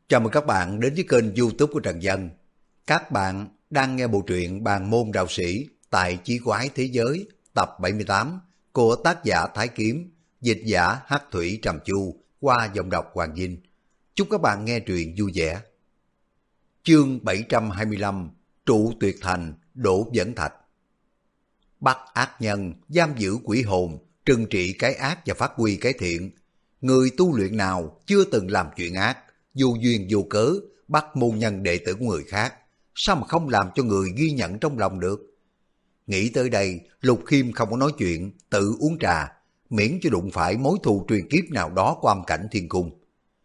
Chào mừng các bạn đến với kênh YouTube của Trần Dân. Các bạn đang nghe bộ truyện Bàn môn đạo sĩ tại Chí quái thế giới tập 78 của tác giả Thái Kiếm, dịch giả Hắc Thủy Trầm Chu qua giọng đọc Hoàng Vinh. Chúc các bạn nghe truyện vui vẻ. Chương 725 Trụ Tuyệt Thành Đổ Vẫn Thạch. Bắt ác nhân, giam giữ quỷ hồn, trừng trị cái ác và phát huy cái thiện. Người tu luyện nào chưa từng làm chuyện ác, vô duyên vô cớ bắt môn nhân đệ tử của người khác, sao mà không làm cho người ghi nhận trong lòng được? Nghĩ tới đây, Lục Khiêm không có nói chuyện, tự uống trà, miễn cho đụng phải mối thù truyền kiếp nào đó của âm cảnh thiên cung.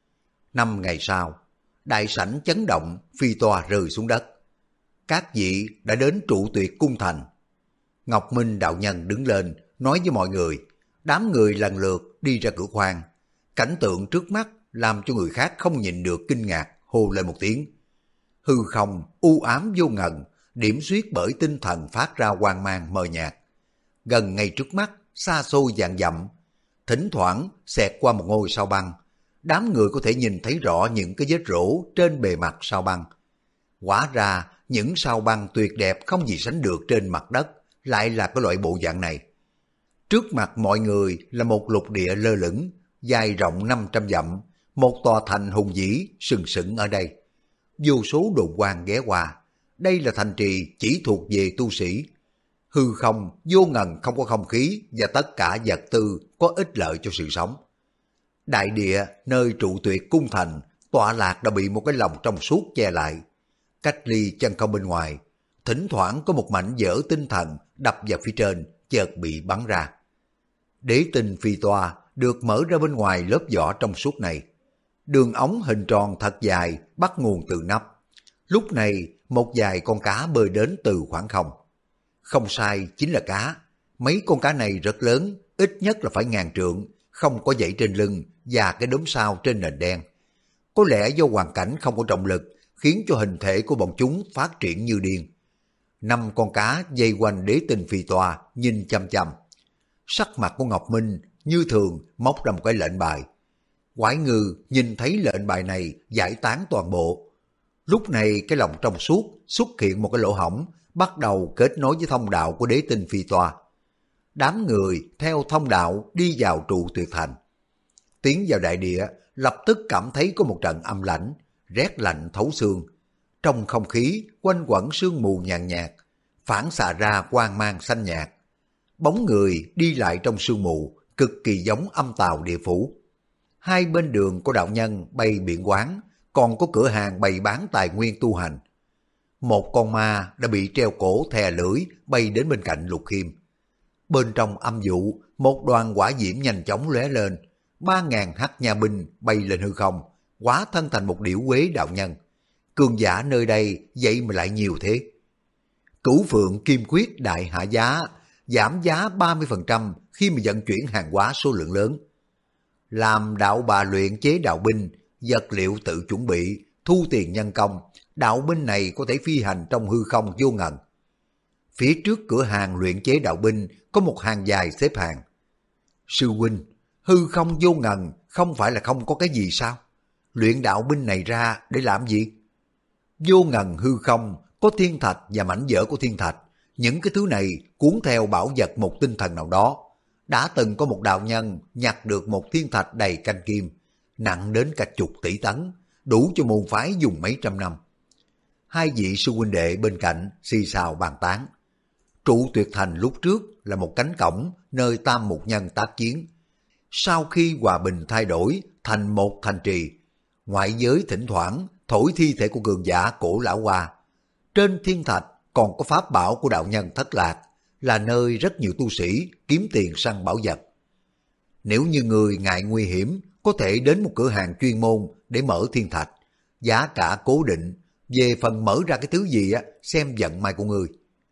5 ngày sau, đại sảnh chấn động, phi toa rơi xuống đất. Các vị đã đến Trụ Tuyệt cung thành. Ngọc Minh đạo nhân đứng lên, nói với mọi người, đám người lần lượt đi ra cửa khoang. Cảnh tượng trước mắt làm cho người khác không nhìn được kinh ngạc, hô lên một tiếng. Hư không, u ám vô ngần, điểm xuyết bởi tinh thần phát ra quang mang mờ nhạt. Gần ngay trước mắt, xa xôi vạn dặm, thỉnh thoảng xẹt qua một ngôi sao băng. Đám người có thể nhìn thấy rõ những cái vết rỗ trên bề mặt sao băng. Hóa ra, những sao băng tuyệt đẹp không gì sánh được trên mặt đất, lại là cái loại bộ dạng này. Trước mặt mọi người là một lục địa lơ lửng, dài rộng 500 dặm, một tòa thành hùng vĩ sừng sững ở đây. Vô số đồn quan ghé qua, đây là thành trì chỉ thuộc về tu sĩ. Hư không, vô ngần không có không khí và tất cả vật tư có ích lợi cho sự sống. Đại địa nơi Trụ Tuyệt cung thành, tọa lạc đã bị một cái lồng trong suốt che lại. Cách ly chân không bên ngoài, thỉnh thoảng có một mảnh vỡ tinh thần đập vào phía trên, chợt bị bắn ra. Đế tinh phi toa được mở ra bên ngoài lớp vỏ trong suốt này. Đường ống hình tròn thật dài bắt nguồn từ nắp. Lúc này một vài con cá bơi đến từ khoảng không. Không sai, chính là cá. Mấy con cá này rất lớn, ít nhất là phải 1000 trượng, không có dãy trên lưng và cái đốm sao trên nền đen. Có lẽ do hoàn cảnh không có trọng lực khiến cho hình thể của bọn chúng phát triển như điên. 5 con cá dây quanh đế tinh phi toa nhìn chăm chăm. Sắc mặt của Ngọc Minh như thường móc ra một cái lệnh bài. Quái ngư nhìn thấy lệnh bài này giải tán toàn bộ. Lúc này cái lồng trong suốt xuất hiện một cái lỗ hổng, bắt đầu kết nối với thông đạo của đế tinh phi toa. Đám người theo thông đạo đi vào Trụ Tuyệt thành. Tiến vào đại địa, lập tức cảm thấy có một trận âm lãnh, rét lạnh thấu xương. Trong không khí quanh quẩn sương mù nhàn nhạt, phản xạ ra quang mang xanh nhạt. Bóng người đi lại trong sương mù, cực kỳ giống âm tào địa phủ. Hai bên đường có đạo nhân bày biện quán, còn có cửa hàng bày bán tài nguyên tu hành. Một con ma đã bị treo cổ thè lưỡi bay đến bên cạnh Lục Khiêm. Bên trong âm vụ, một đoàn hỏa diễm nhanh chóng lóe lên, 3000 hắc nha binh bay lên hư không, hóa thân thành một điểu quế đạo nhân. Cường giả nơi đây vậy mà lại nhiều thế. Cửu Phượng Kim Quyết đại hạ giá, giảm giá 30% khi mà vận chuyển hàng hóa số lượng lớn. Làm đạo bà luyện chế đạo binh, vật liệu tự chuẩn bị, thu tiền nhân công, đạo binh này có thể phi hành trong hư không vô ngần. Phía trước cửa hàng luyện chế đạo binh có một hàng dài xếp hàng. Sư huynh, hư không vô ngần không phải là không có cái gì sao? Luyện đạo binh này ra để làm gì? Vô ngần hư không có thiên thạch và mảnh vỡ của thiên thạch. Những cái thứ này cuốn theo bảo vật một tinh thần nào đó. Đã từng có một đạo nhân nhặt được một thiên thạch đầy canh kim, nặng đến cả chục tỷ tấn, đủ cho môn phái dùng mấy trăm năm. Hai vị sư huynh đệ bên cạnh xì xào bàn tán. Trụ Tuyệt thành lúc trước là một cánh cổng nơi tam mục nhân tác chiến. Sau khi hòa bình thay đổi thành một thành trì, ngoại giới thỉnh thoảng thổi thi thể của cường giả cổ lão qua. Trên thiên thạch còn có pháp bảo của đạo nhân thất lạc, là nơi rất nhiều tu sĩ kiếm tiền săn bảo vật. Nếu như người ngại nguy hiểm, có thể đến một cửa hàng chuyên môn để mở thiên thạch, giá cả cố định, về phần mở ra cái thứ gì xem vận may của người.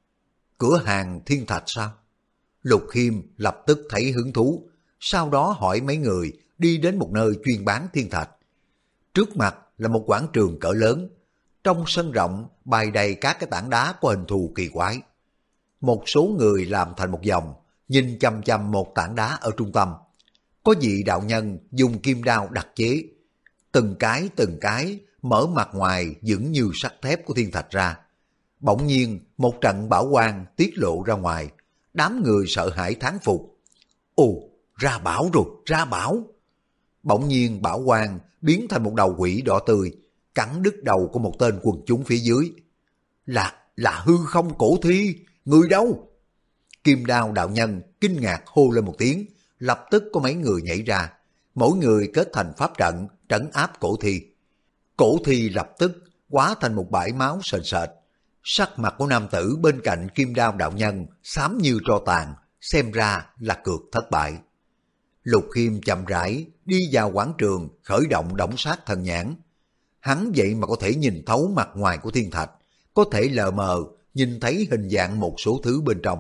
Cửa hàng thiên thạch sao? Lục Khiêm lập tức thấy hứng thú, sau đó hỏi mấy người đi đến một nơi chuyên bán thiên thạch. Trước mặt là một quảng trường cỡ lớn, trong sân rộng bày đầy các cái tảng đá có hình thù kỳ quái. Một số người làm thành một vòng, nhìn chăm chăm một tảng đá ở trung tâm. Có vị đạo nhân dùng kim đao đặc chế, từng cái mở mặt ngoài vững như sắt thép của thiên thạch ra. Bỗng nhiên một trận bảo quang tiết lộ ra ngoài, đám người sợ hãi thán phục. Ồ, ra bảo rồi, ra bảo. Bỗng nhiên bảo quang biến thành một đầu quỷ đỏ tươi, cắn đứt đầu của một tên quần chúng phía dưới. Là hư không cổ thi, người đâu? Kim Đao đạo nhân kinh ngạc hô lên một tiếng, lập tức có mấy người nhảy ra, mỗi người kết thành pháp trận trấn áp cổ thi. Cổ thi lập tức hóa thành một bãi máu sền sệt. Sắc mặt của nam tử bên cạnh Kim Đao đạo nhân xám như tro tàn, xem ra là cược thất bại. Lục Khiêm chậm rãi đi vào quảng trường khởi động đổng sát thần nhãn. Hắn vậy mà có thể nhìn thấu mặt ngoài của thiên thạch, có thể lờ mờ nhìn thấy hình dạng một số thứ bên trong.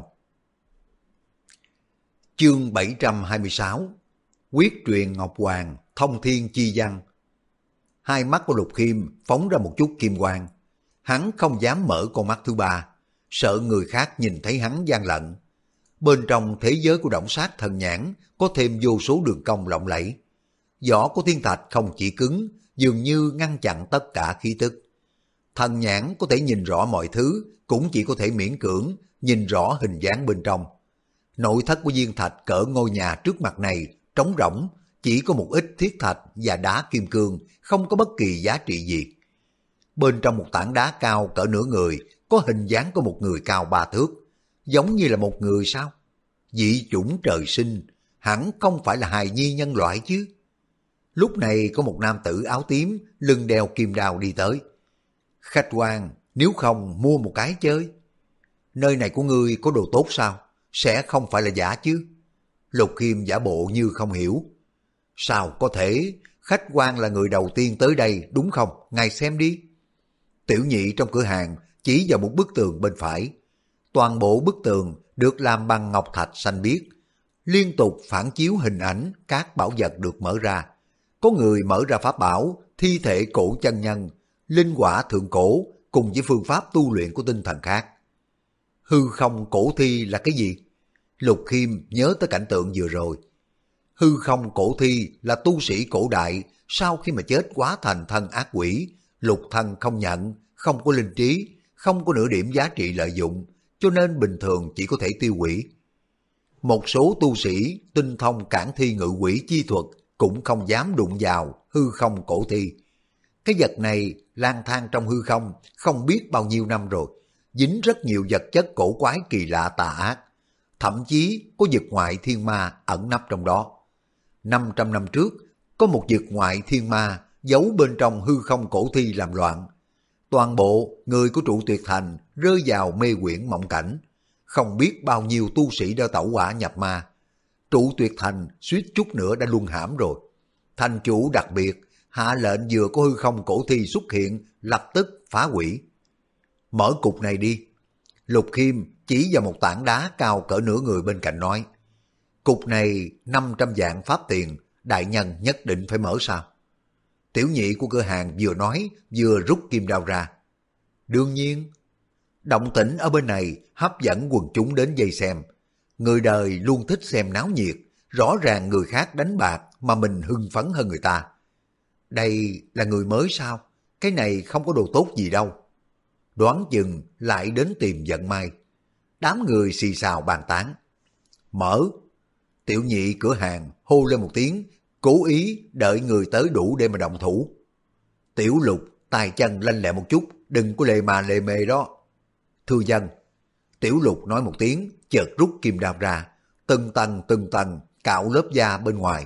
Chương 726 Quyết truyền Ngọc Hoàng thông thiên chi văn. Hai mắt của Lục Khiêm phóng ra một chút kim quang. Hắn không dám mở con mắt thứ ba, sợ người khác nhìn thấy hắn gian lận. Bên trong thế giới của động sát thần nhãn có thêm vô số đường cong lộng lẫy. Vỏ của thiên thạch không chỉ cứng, dường như ngăn chặn tất cả khí tức. Thần nhãn có thể nhìn rõ mọi thứ, cũng chỉ có thể miễn cưỡng nhìn rõ hình dáng bên trong. Nội thất của viên thạch cỡ ngôi nhà trước mặt này trống rỗng, chỉ có một ít thiết thạch và đá kim cương, không có bất kỳ giá trị gì. Bên trong một tảng đá cao cỡ nửa người, có hình dáng của một người cao 3 thước, giống như là một người sao? Dị chủng trời sinh, hẳn không phải là hài nhi nhân loại chứ. Lúc này có một nam tử áo tím, lưng đeo kim đao đi tới. Khách quan, nếu không mua một cái chơi. Nơi này của ngươi có đồ tốt sao? Sẽ không phải là giả chứ? Lục Khiêm giả bộ như không hiểu. Sao có thể? Khách quan là người đầu tiên tới đây đúng không? Ngài xem đi. Tiểu nhị trong cửa hàng chỉ vào một bức tường bên phải. Toàn bộ bức tường được làm bằng ngọc thạch xanh biếc, liên tục phản chiếu hình ảnh các bảo vật được mở ra. Có người mở ra pháp bảo, thi thể cổ chân nhân, linh quả thượng cổ cùng với phương pháp tu luyện của tinh thần khác. Hư không cổ thi là cái gì? Lục Khiêm nhớ tới cảnh tượng vừa rồi. Hư không cổ thi là tu sĩ cổ đại sau khi mà chết hóa thành thân ác quỷ, lục thân không nhận, không có linh trí, không có nửa điểm giá trị lợi dụng, cho nên bình thường chỉ có thể tiêu hủy. Một số tu sĩ tinh thông cản thi ngự quỷ chi thuật cũng không dám đụng vào hư không cổ thi. Cái vật này lang thang trong hư không biết bao nhiêu năm rồi, dính rất nhiều vật chất cổ quái kỳ lạ tà ác, thậm chí có vực ngoại thiên ma ẩn nấp trong đó. 500 năm trước, có một vực ngoại thiên ma giấu bên trong hư không cổ thi làm loạn. Toàn bộ người của trụ tuyệt thành rơi vào mê quyển mộng cảnh, không biết bao nhiêu tu sĩ đã tẩu hỏa nhập ma. Trụ tuyệt thành suýt chút nữa đã luân hãm rồi. Thành chủ đặc biệt hạ lệnh vừa có hư không cổ thi xuất hiện lập tức phá hủy. Mở cục này đi. Lục Khiêm chỉ vào một tảng đá cao cỡ nửa người bên cạnh nói. Cục này 500 vạn pháp tiền, đại nhân nhất định phải mở sao? Tiểu nhị của cửa hàng vừa nói vừa rút kim đao ra. Đương nhiên. Động tĩnh ở bên này hấp dẫn quần chúng đến vây xem. Người đời luôn thích xem náo nhiệt, rõ ràng người khác đánh bạc mà mình hưng phấn hơn người ta. Đây là người mới sao? Cái này không có đồ tốt gì đâu. Đoán chừng lại đến tìm vận may. Đám người xì xào bàn tán. Mở. Tiểu nhị cửa hàng hô lên một tiếng, cố ý đợi người tới đủ để mà động thủ. Tiểu Lục tay chân lanh lẹ một chút, đừng có lề mà lề mề đó. Thưa dân. Tiểu Lục nói một tiếng, chợt rút kim đao ra, từng tầng cạo lớp da bên ngoài.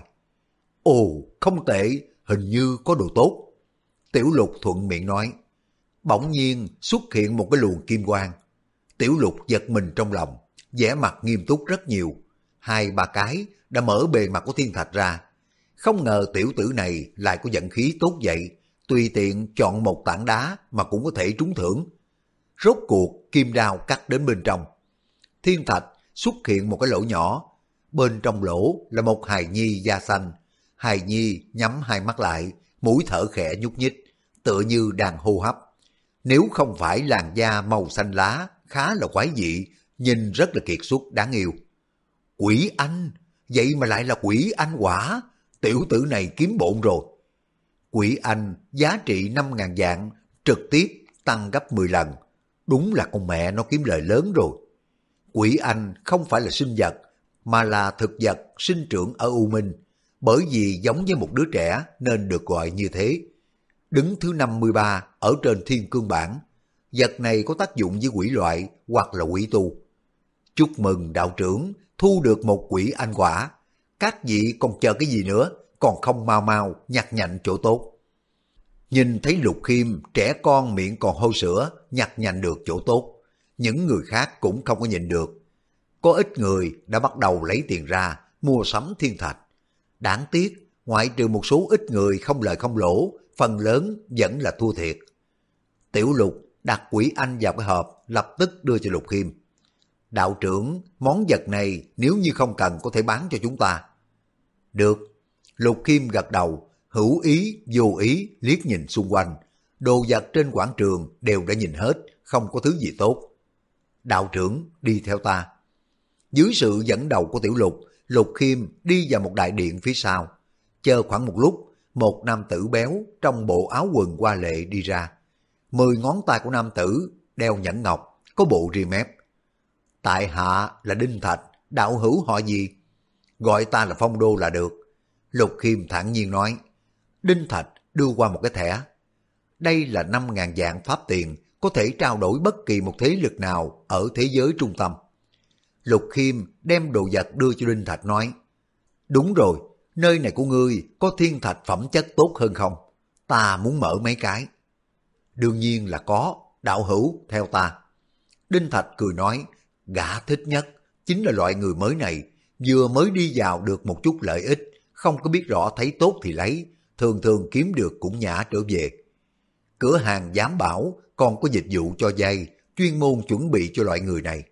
Ồ, không tệ, hình như có đồ tốt. Tiểu Lục thuận miệng nói. Bỗng nhiên xuất hiện một cái luồng kim quang. Tiểu Lục giật mình trong lòng, vẻ mặt nghiêm túc rất nhiều. 2-3 cái đã mở bề mặt của thiên thạch ra. Không ngờ tiểu tử này lại có vận khí tốt vậy, tùy tiện chọn một tảng đá mà cũng có thể trúng thưởng. Rốt cuộc kim đao cắt đến bên trong. Thiên thạch xuất hiện một cái lỗ nhỏ. Bên trong lỗ là một hài nhi da xanh. Hài nhi nhắm hai mắt lại, mũi thở khẽ nhúc nhích, tựa như đang hô hấp. Nếu không phải làn da màu xanh lá khá là quái dị, nhìn rất là kiệt xuất đáng yêu. Quỷ anh, vậy mà lại là quỷ anh quả, tiểu tử này kiếm bộn rồi. Quỷ anh giá trị 5.000 vạn, trực tiếp tăng gấp 10 lần. Đúng là con mẹ nó kiếm lời lớn rồi. Quỷ anh không phải là sinh vật, mà là thực vật sinh trưởng ở U Minh, bởi vì giống với một đứa trẻ nên được gọi như thế. Đứng thứ 53 ở trên thiên cương bảng, vật này có tác dụng với quỷ loại hoặc là quỷ tu. Chúc mừng đạo trưởng thu được một quỷ anh quả. Các vị còn chờ cái gì nữa, còn không mau mau nhặt nhạnh chỗ tốt. Nhìn thấy Lục Khiêm trẻ con miệng còn hôi sữa nhặt nhạnh được chỗ tốt, những người khác cũng không có nhịn được. Có ít người đã bắt đầu lấy tiền ra mua sắm thiên thạch. Đáng tiếc, ngoại trừ một số ít người không lời không lỗ, phần lớn vẫn là thua thiệt. Tiểu Lục đặt quỷ anh vào cái hộp, lập tức đưa cho Lục Khiêm. Đạo trưởng, món vật này nếu như không cần có thể bán cho chúng ta. Được. Lục Khiêm gật đầu, hữu ý, vô ý, liếc nhìn xung quanh. Đồ vật trên quảng trường đều đã nhìn hết, không có thứ gì tốt. Đạo trưởng, đi theo ta. Dưới sự dẫn đầu của Tiểu Lục, Lục Khiêm đi vào một đại điện phía sau. Chờ khoảng một lúc, một nam tử béo trong bộ áo quần hoa lệ đi ra. 10 ngón tay của nam tử đeo nhẫn ngọc, có bộ ria mép. Tại hạ là Đinh Thạch, đạo hữu họ gì? Gọi ta là Phong Đô là được. Lục Khiêm thản nhiên nói. Đinh Thạch đưa qua một cái thẻ. Đây là 5.000 vạn pháp tiền, có thể trao đổi bất kỳ một thế lực nào ở thế giới trung tâm. Lục Khiêm đem đồ vật đưa cho Đinh Thạch nói. Đúng rồi, nơi này của ngươi có thiên thạch phẩm chất tốt hơn không? Ta muốn mở mấy cái. Đương nhiên là có, đạo hữu theo ta. Đinh Thạch cười nói, gã thích nhất chính là loại người mới này, vừa mới đi vào được một chút lợi ích, không có biết rõ thấy tốt thì lấy, thường thường kiếm được cũng nhả trở về. Cửa hàng giám bảo còn có dịch vụ cho vay, chuyên môn chuẩn bị cho loại người này.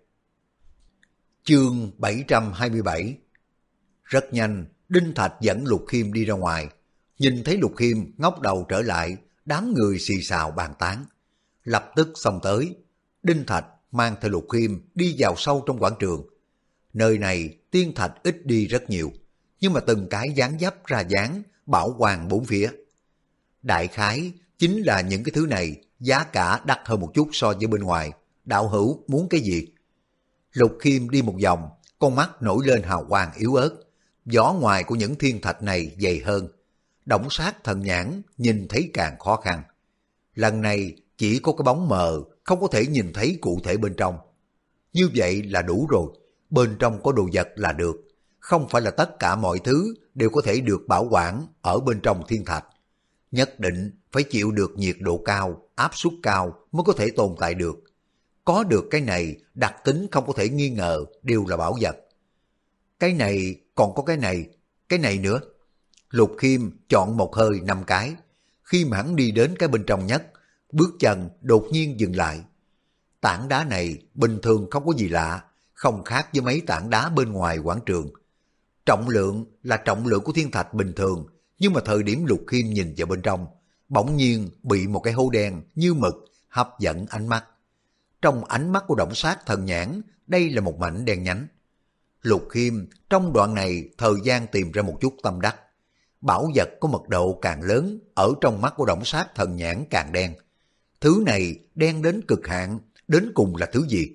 Chương 727. Rất nhanh, Đinh Thạch dẫn Lục Khiêm đi ra ngoài. Nhìn thấy Lục Khiêm ngóc đầu trở lại, đám người xì xào bàn tán. Lập tức xông tới, Đinh Thạch mang theo Lục Khiêm đi vào sâu trong quảng trường. Nơi này tiên thạch ít đi rất nhiều, nhưng mà từng cái dán dấp ra dán, bảo quang bốn phía. Đại khái chính là những cái thứ này giá cả đắt hơn một chút so với bên ngoài. Đạo hữu muốn cái gì? Lục Khiêm đi một vòng, con mắt nổi lên hào quang yếu ớt. Vỏ ngoài của những thiên thạch này dày hơn. Đổng sát thần nhãn nhìn thấy càng khó khăn. Lần này chỉ có cái bóng mờ, không có thể nhìn thấy cụ thể bên trong. Như vậy là đủ rồi, bên trong có đồ vật là được. Không phải là tất cả mọi thứ đều có thể được bảo quản ở bên trong thiên thạch. Nhất định phải chịu được nhiệt độ cao, áp suất cao mới có thể tồn tại được. Có được cái này, đặc tính không có thể nghi ngờ, đều là bảo vật. Cái này, còn có cái này nữa. Lục Khiêm chọn một hơi 5 cái. Khi mà hắn đi đến cái bên trong nhất, bước chân đột nhiên dừng lại. Tảng đá này bình thường không có gì lạ, không khác với mấy tảng đá bên ngoài quảng trường. Trọng lượng là trọng lượng của thiên thạch bình thường, nhưng mà thời điểm Lục Khiêm nhìn vào bên trong, bỗng nhiên bị một cái hố đen như mực hấp dẫn ánh mắt. Trong ánh mắt của Đổng Sát thần nhãn, đây là một mảnh đen nhánh. Lục Khiêm trong đoạn này thời gian tìm ra một chút tâm đắc. Bảo vật có mật độ càng lớn, ở trong mắt của Đổng Sát thần nhãn càng đen. Thứ này đen đến cực hạn, đến cùng là thứ gì?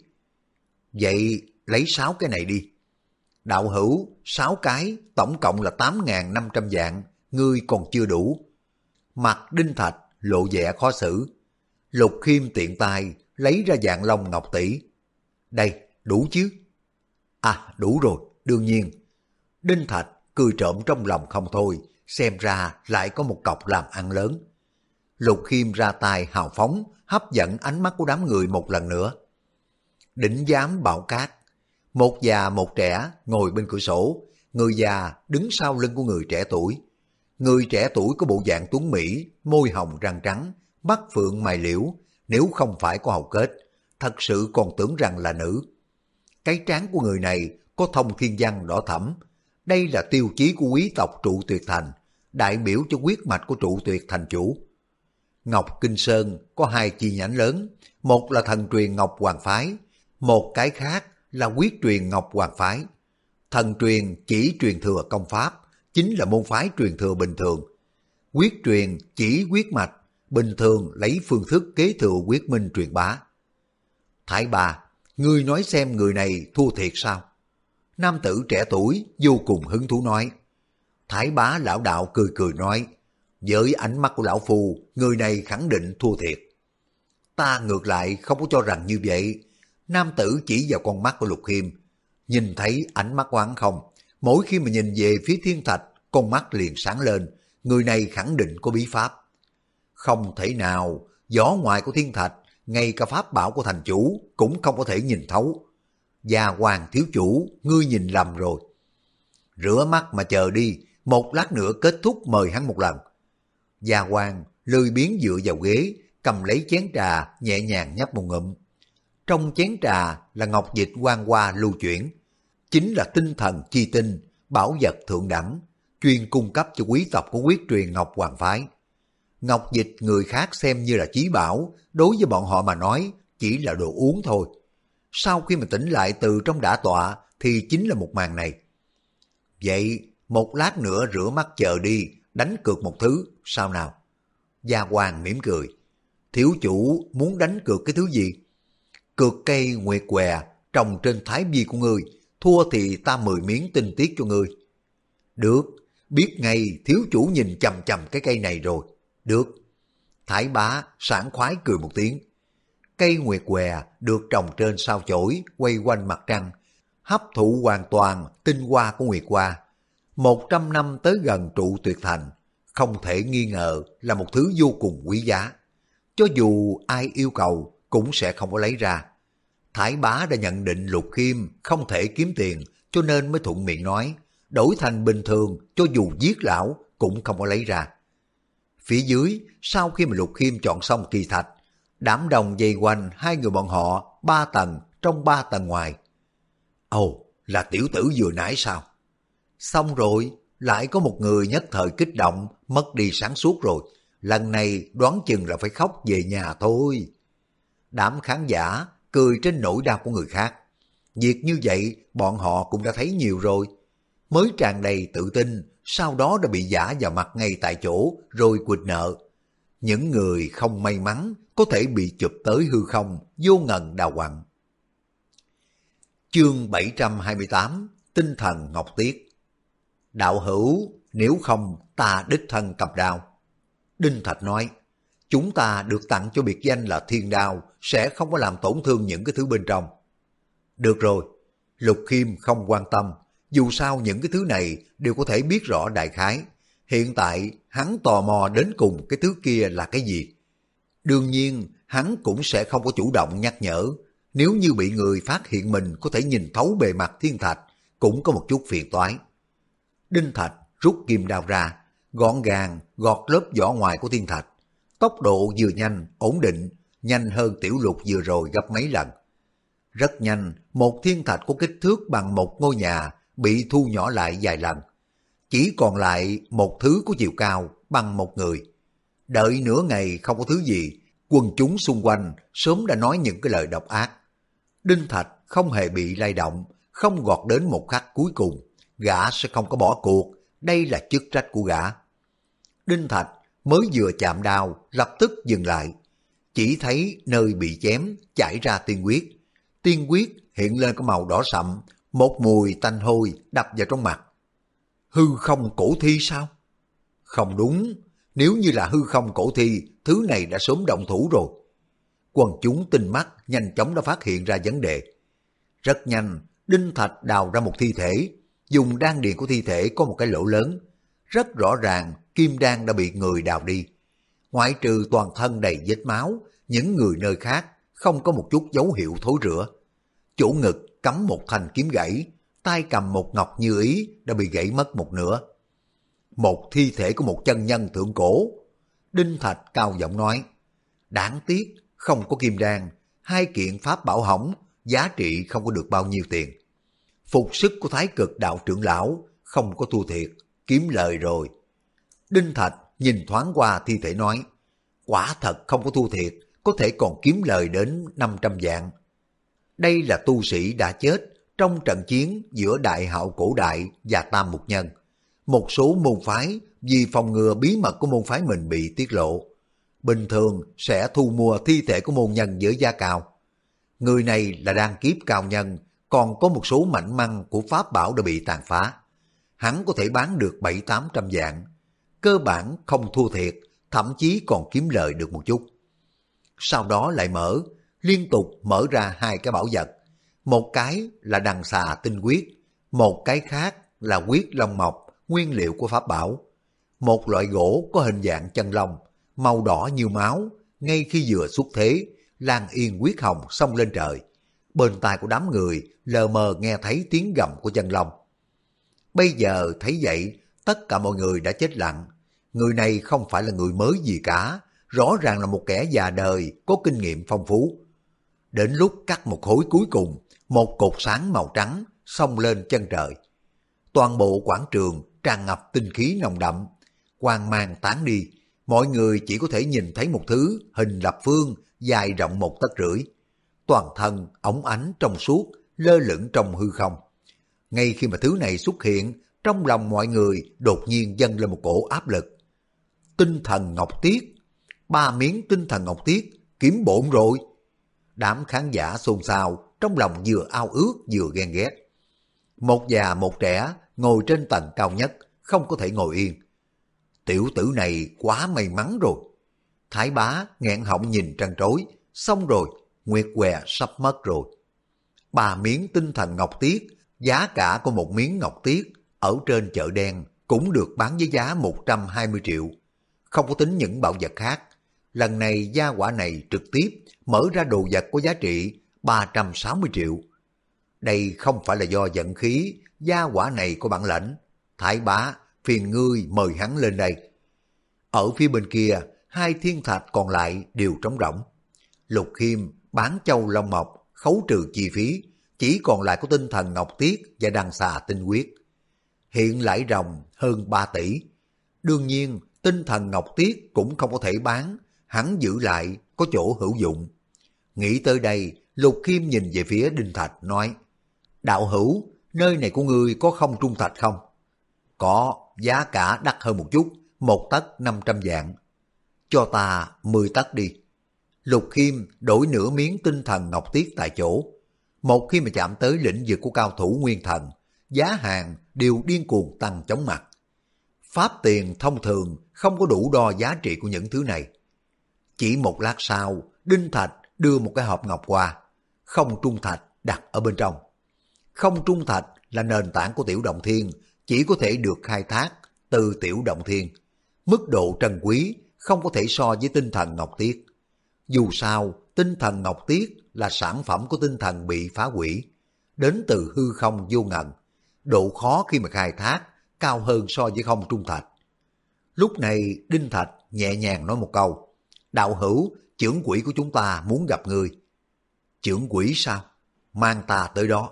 Vậy lấy 6 cái này đi. Đạo hữu, 6 cái, tổng cộng là 8.500 vạn, ngươi còn chưa đủ. Mặt Đinh Thạch lộ vẻ khó xử. Lục Khiêm tiện tay lấy ra vạn long ngọc tỷ. Đây, đủ chứ? À, đủ rồi, đương nhiên. Đinh Thạch cười trộm trong lòng không thôi, xem ra lại có một cọc làm ăn lớn. Lục Khiêm ra tay hào phóng, hấp dẫn ánh mắt của đám người một lần nữa. Đỉnh giám Bảo Cát, một già một trẻ ngồi bên cửa sổ, người già đứng sau lưng của người trẻ tuổi. Người trẻ tuổi có bộ dạng tuấn mỹ, môi hồng răng trắng, mắt phượng mày liễu, nếu không phải có hầu kết, thật sự còn tưởng rằng là nữ. Cái trán của người này có thông thiên văn đỏ thẫm, đây là tiêu chí của quý tộc Trụ Tuyệt Thành, đại biểu cho huyết mạch của Trụ Tuyệt Thành chủ. Ngọc Kinh Sơn có 2 chi nhánh lớn, một là thần truyền Ngọc Hoàng Phái, một cái khác là quyết truyền Ngọc Hoàng Phái. Thần truyền chỉ truyền thừa công pháp, chính là môn phái truyền thừa bình thường. Quyết truyền chỉ quyết mạch, bình thường lấy phương thức kế thừa quyết minh truyền bá. Thái Bà, ngươi nói xem người này thua thiệt sao? Nam tử trẻ tuổi vô cùng hứng thú nói. Thái Bá lão đạo cười cười nói, với ánh mắt của lão phu, người này khẳng định thua thiệt. Ta ngược lại không có cho rằng như vậy. Nam tử chỉ vào con mắt của Lục Khiêm, nhìn thấy ánh mắt của hắn không? Mỗi khi mà nhìn về phía thiên thạch, con mắt liền sáng lên, người này khẳng định có bí pháp. Không thể nào, vỏ ngoài của thiên thạch, ngay cả pháp bảo của thành chủ cũng không có thể nhìn thấu. Gia Hoàng thiếu chủ, ngươi nhìn lầm rồi. Rửa mắt mà chờ đi, một lát nữa kết thúc mời hắn một lần. Gia Hoàng lười biếng dựa vào ghế, cầm lấy chén trà, nhẹ nhàng nhấp một ngụm. Trong chén trà là ngọc dịch quang hoa lưu chuyển, chính là tinh thần chi tinh, bảo vật thượng đẳng, chuyên cung cấp cho quý tộc của quyết truyền Ngọc Hoàng phái. Ngọc dịch người khác xem như là chí bảo, đối với bọn họ mà nói chỉ là đồ uống thôi. Sau khi mà tỉnh lại từ trong đả tọa thì chính là một màn này. Vậy một lát nữa rửa mắt chờ đi, đánh cược một thứ, sao nào? Gia Hoàng mỉm cười. Thiếu chủ muốn đánh cược cái thứ gì? Cược cây nguyệt què trồng trên thái vi của ngươi, thua thì ta 10 miếng tinh tiết cho ngươi. Được, biết ngay thiếu chủ nhìn chằm chằm cái cây này rồi. Được. Thái Bá sảng khoái cười một tiếng. Cây nguyệt què được trồng trên sao chổi quay quanh mặt trăng, hấp thụ hoàn toàn tinh hoa của nguyệt hoa. 100 năm tới gần trụ tuyệt thành, không thể nghi ngờ là một thứ vô cùng quý giá. Cho dù ai yêu cầu cũng sẽ không có lấy ra. Thái Bá đã nhận định Lục Khiêm không thể kiếm tiền, cho nên mới thuận miệng nói, đổi thành bình thường cho dù giết lão cũng không có lấy ra. Phía dưới, sau khi mà Lục Khiêm chọn xong kỳ thạch, đám đồng vây quanh hai người bọn họ 3 tầng trong 3 tầng ngoài. Ồ, là tiểu tử vừa nãy sao? Xong rồi, lại có một người nhất thời kích động, mất đi sáng suốt rồi. Lần này đoán chừng là phải khóc về nhà thôi. Đám khán giả cười trên nỗi đau của người khác. Việc như vậy bọn họ cũng đã thấy nhiều rồi. Mới tràn đầy tự tin, sau đó đã bị giả vào mặt ngay tại chỗ rồi quỵt nợ. Những người không may mắn có thể bị chụp tới hư không, vô ngần đào quặng. Chương 728, Tinh thần Ngọc Tiết. Đạo hữu, nếu không ta đích thân cầm đao. Đinh Thạch nói, chúng ta được tặng cho biệt danh là thiên đao, sẽ không có làm tổn thương những cái thứ bên trong. Được rồi, Lục Khiêm không quan tâm, dù sao những cái thứ này đều có thể biết rõ đại khái. Hiện tại hắn tò mò đến cùng cái thứ kia là cái gì. Đương nhiên hắn cũng sẽ không có chủ động nhắc nhở. Nếu như bị người phát hiện mình có thể nhìn thấu bề mặt thiên thạch, cũng có một chút phiền toái. Đinh Thạch rút kim đao ra, gọn gàng gọt lớp vỏ ngoài của thiên thạch. Tốc độ vừa nhanh, ổn định, nhanh hơn Tiểu Lục vừa rồi gấp mấy lần. Rất nhanh, một thiên thạch có kích thước bằng một ngôi nhà bị thu nhỏ lại vài lần. Chỉ còn lại một thứ có chiều cao bằng một người. Đợi nửa ngày không có thứ gì, quần chúng xung quanh sớm đã nói những cái lời độc ác. Đinh Thạch không hề bị lay động, không gọt đến một khắc cuối cùng. Gã sẽ không có bỏ cuộc, đây là chức trách của gã. Đinh Thạch mới vừa chạm đao, lập tức dừng lại. Chỉ thấy nơi bị chém chảy ra tiên huyết. Tiên huyết hiện lên cái màu đỏ sậm, một mùi tanh hôi đập vào trong mặt. Hư không cổ thi sao? Không đúng, nếu như là hư không cổ thi, thứ này đã sớm động thủ rồi. Quần chúng tinh mắt nhanh chóng đã phát hiện ra vấn đề. Rất nhanh, Đinh Thạch đào ra một thi thể, dùng đan điền của thi thể có một cái lỗ lớn. Rất rõ ràng kim đan đã bị người đào đi. Ngoại trừ toàn thân đầy vết máu, những người nơi khác không có một chút dấu hiệu thối rữa. Chỗ ngực cắm một thanh kiếm gãy, tay cầm một ngọc như ý đã bị gãy mất một nửa. Một thi thể của một chân nhân thượng cổ. Đinh Thạch cao giọng nói, đáng tiếc không có kim đan, hai kiện pháp bảo hỏng, giá trị không có được bao nhiêu tiền. Phục sức của Thái Cực đạo trưởng lão không có thua thiệt, kiếm lời rồi. Đinh Thạch nhìn thoáng qua thi thể nói, quả thật không có thua thiệt, có thể còn kiếm lời đến 500 vạn. Đây là tu sĩ đã chết trong trận chiến giữa Đại Hạo Cổ Đại và Tam Mục Nhân. Một số môn phái vì phòng ngừa bí mật của môn phái mình bị tiết lộ. Bình thường sẽ thu mua thi thể của môn nhân với giá cao. Người này là đan kiếp cao nhân, còn có một số mảnh măng của pháp bảo đã bị tàn phá. Hắn có thể bán được 700-800 vạn. Cơ bản không thua thiệt, thậm chí còn kiếm lời được một chút. Sau đó lại liên tục mở ra 2 cái bảo vật. Một cái là đằng xà tinh huyết, một cái khác là huyết long mộc, nguyên liệu của pháp bảo. Một loại gỗ có hình dạng chân long, màu đỏ như máu, ngay khi vừa xuất thế, Lan Yên huyết hồng xông lên trời. Bên tai của đám người lờ mờ nghe thấy tiếng gầm của chân long. Bây giờ thấy vậy, tất cả mọi người đã chết lặng. Người này không phải là người mới gì cả, rõ ràng là một kẻ già đời, có kinh nghiệm phong phú. Đến lúc cắt một khối cuối cùng, một cột sáng màu trắng xông lên chân trời. Toàn bộ quảng trường tràn ngập tinh khí nồng đậm, quang mang tán đi, mọi người chỉ có thể nhìn thấy một thứ hình lập phương dài rộng 1,5 tấc. Toàn thân óng ánh trong suốt, lơ lửng trong hư không. Ngay khi mà thứ này xuất hiện, trong lòng mọi người đột nhiên dâng lên một cổ áp lực. Tinh thần ngọc tiết, 3 miếng tinh thần ngọc tiết, kiếm bộn rồi. Đám khán giả xôn xao, trong lòng vừa ao ước vừa ghen ghét. Một già một trẻ ngồi trên tầng cao nhất, không có thể ngồi yên. Tiểu tử này quá may mắn rồi. Thái bá nghẹn họng nhìn trăn trối, xong rồi, nguyệt què sắp mất rồi. 3 miếng tinh thần ngọc tiết, giá cả của một miếng ngọc tiết ở trên chợ đen cũng được bán với giá 120 triệu. Không có tính những bảo vật khác. Lần này gia quả này trực tiếp mở ra đồ vật có giá trị 360 triệu. Đây không phải là do vận khí, gia quả này có bản lãnh. Thái bá, phiền ngươi mời hắn lên đây. Ở phía bên kia, 2 thiên thạch còn lại đều trống rỗng. Lục Khiêm bán châu long mộc, khấu trừ chi phí, chỉ còn lại có tinh thần ngọc tiết và đằng xà tinh huyết. Hiện lãi ròng hơn 3 tỷ. Đương nhiên, tinh thần ngọc tiết cũng không có thể bán, hắn giữ lại có chỗ hữu dụng. Nghĩ tới đây, Lục Khiêm nhìn về phía Đinh Thạch nói, đạo hữu, nơi này của ngươi có không trung thạch không? Có, giá cả đắt hơn một chút, 1 tấc 500 vạn. Cho ta 10 tấc đi. Lục Khiêm đổi nửa miếng tinh thần ngọc tiết tại chỗ. Một khi mà chạm tới lĩnh vực của cao thủ nguyên thần, giá hàng đều điên cuồng tăng chóng mặt. Pháp tiền thông thường không có đủ đo giá trị của những thứ này. Chỉ một lát sau, Đinh Thạch đưa một cái hộp ngọc qua, không trung thạch đặt ở bên trong. Không trung thạch là nền tảng của Tiểu Động Thiên, chỉ có thể được khai thác từ Tiểu Động Thiên. Mức độ trân quý không có thể so với tinh thần ngọc tiết. Dù sao, tinh thần ngọc tiết là sản phẩm của tinh thần bị phá hủy, đến từ hư không vô ngần. Độ khó khi mà khai thác cao hơn so với không trung thạch. Lúc này Đinh Thạch nhẹ nhàng nói một câu, đạo hữu, chưởng quỷ của chúng ta muốn gặp ngươi. Chưởng quỷ sao? Mang ta tới đó.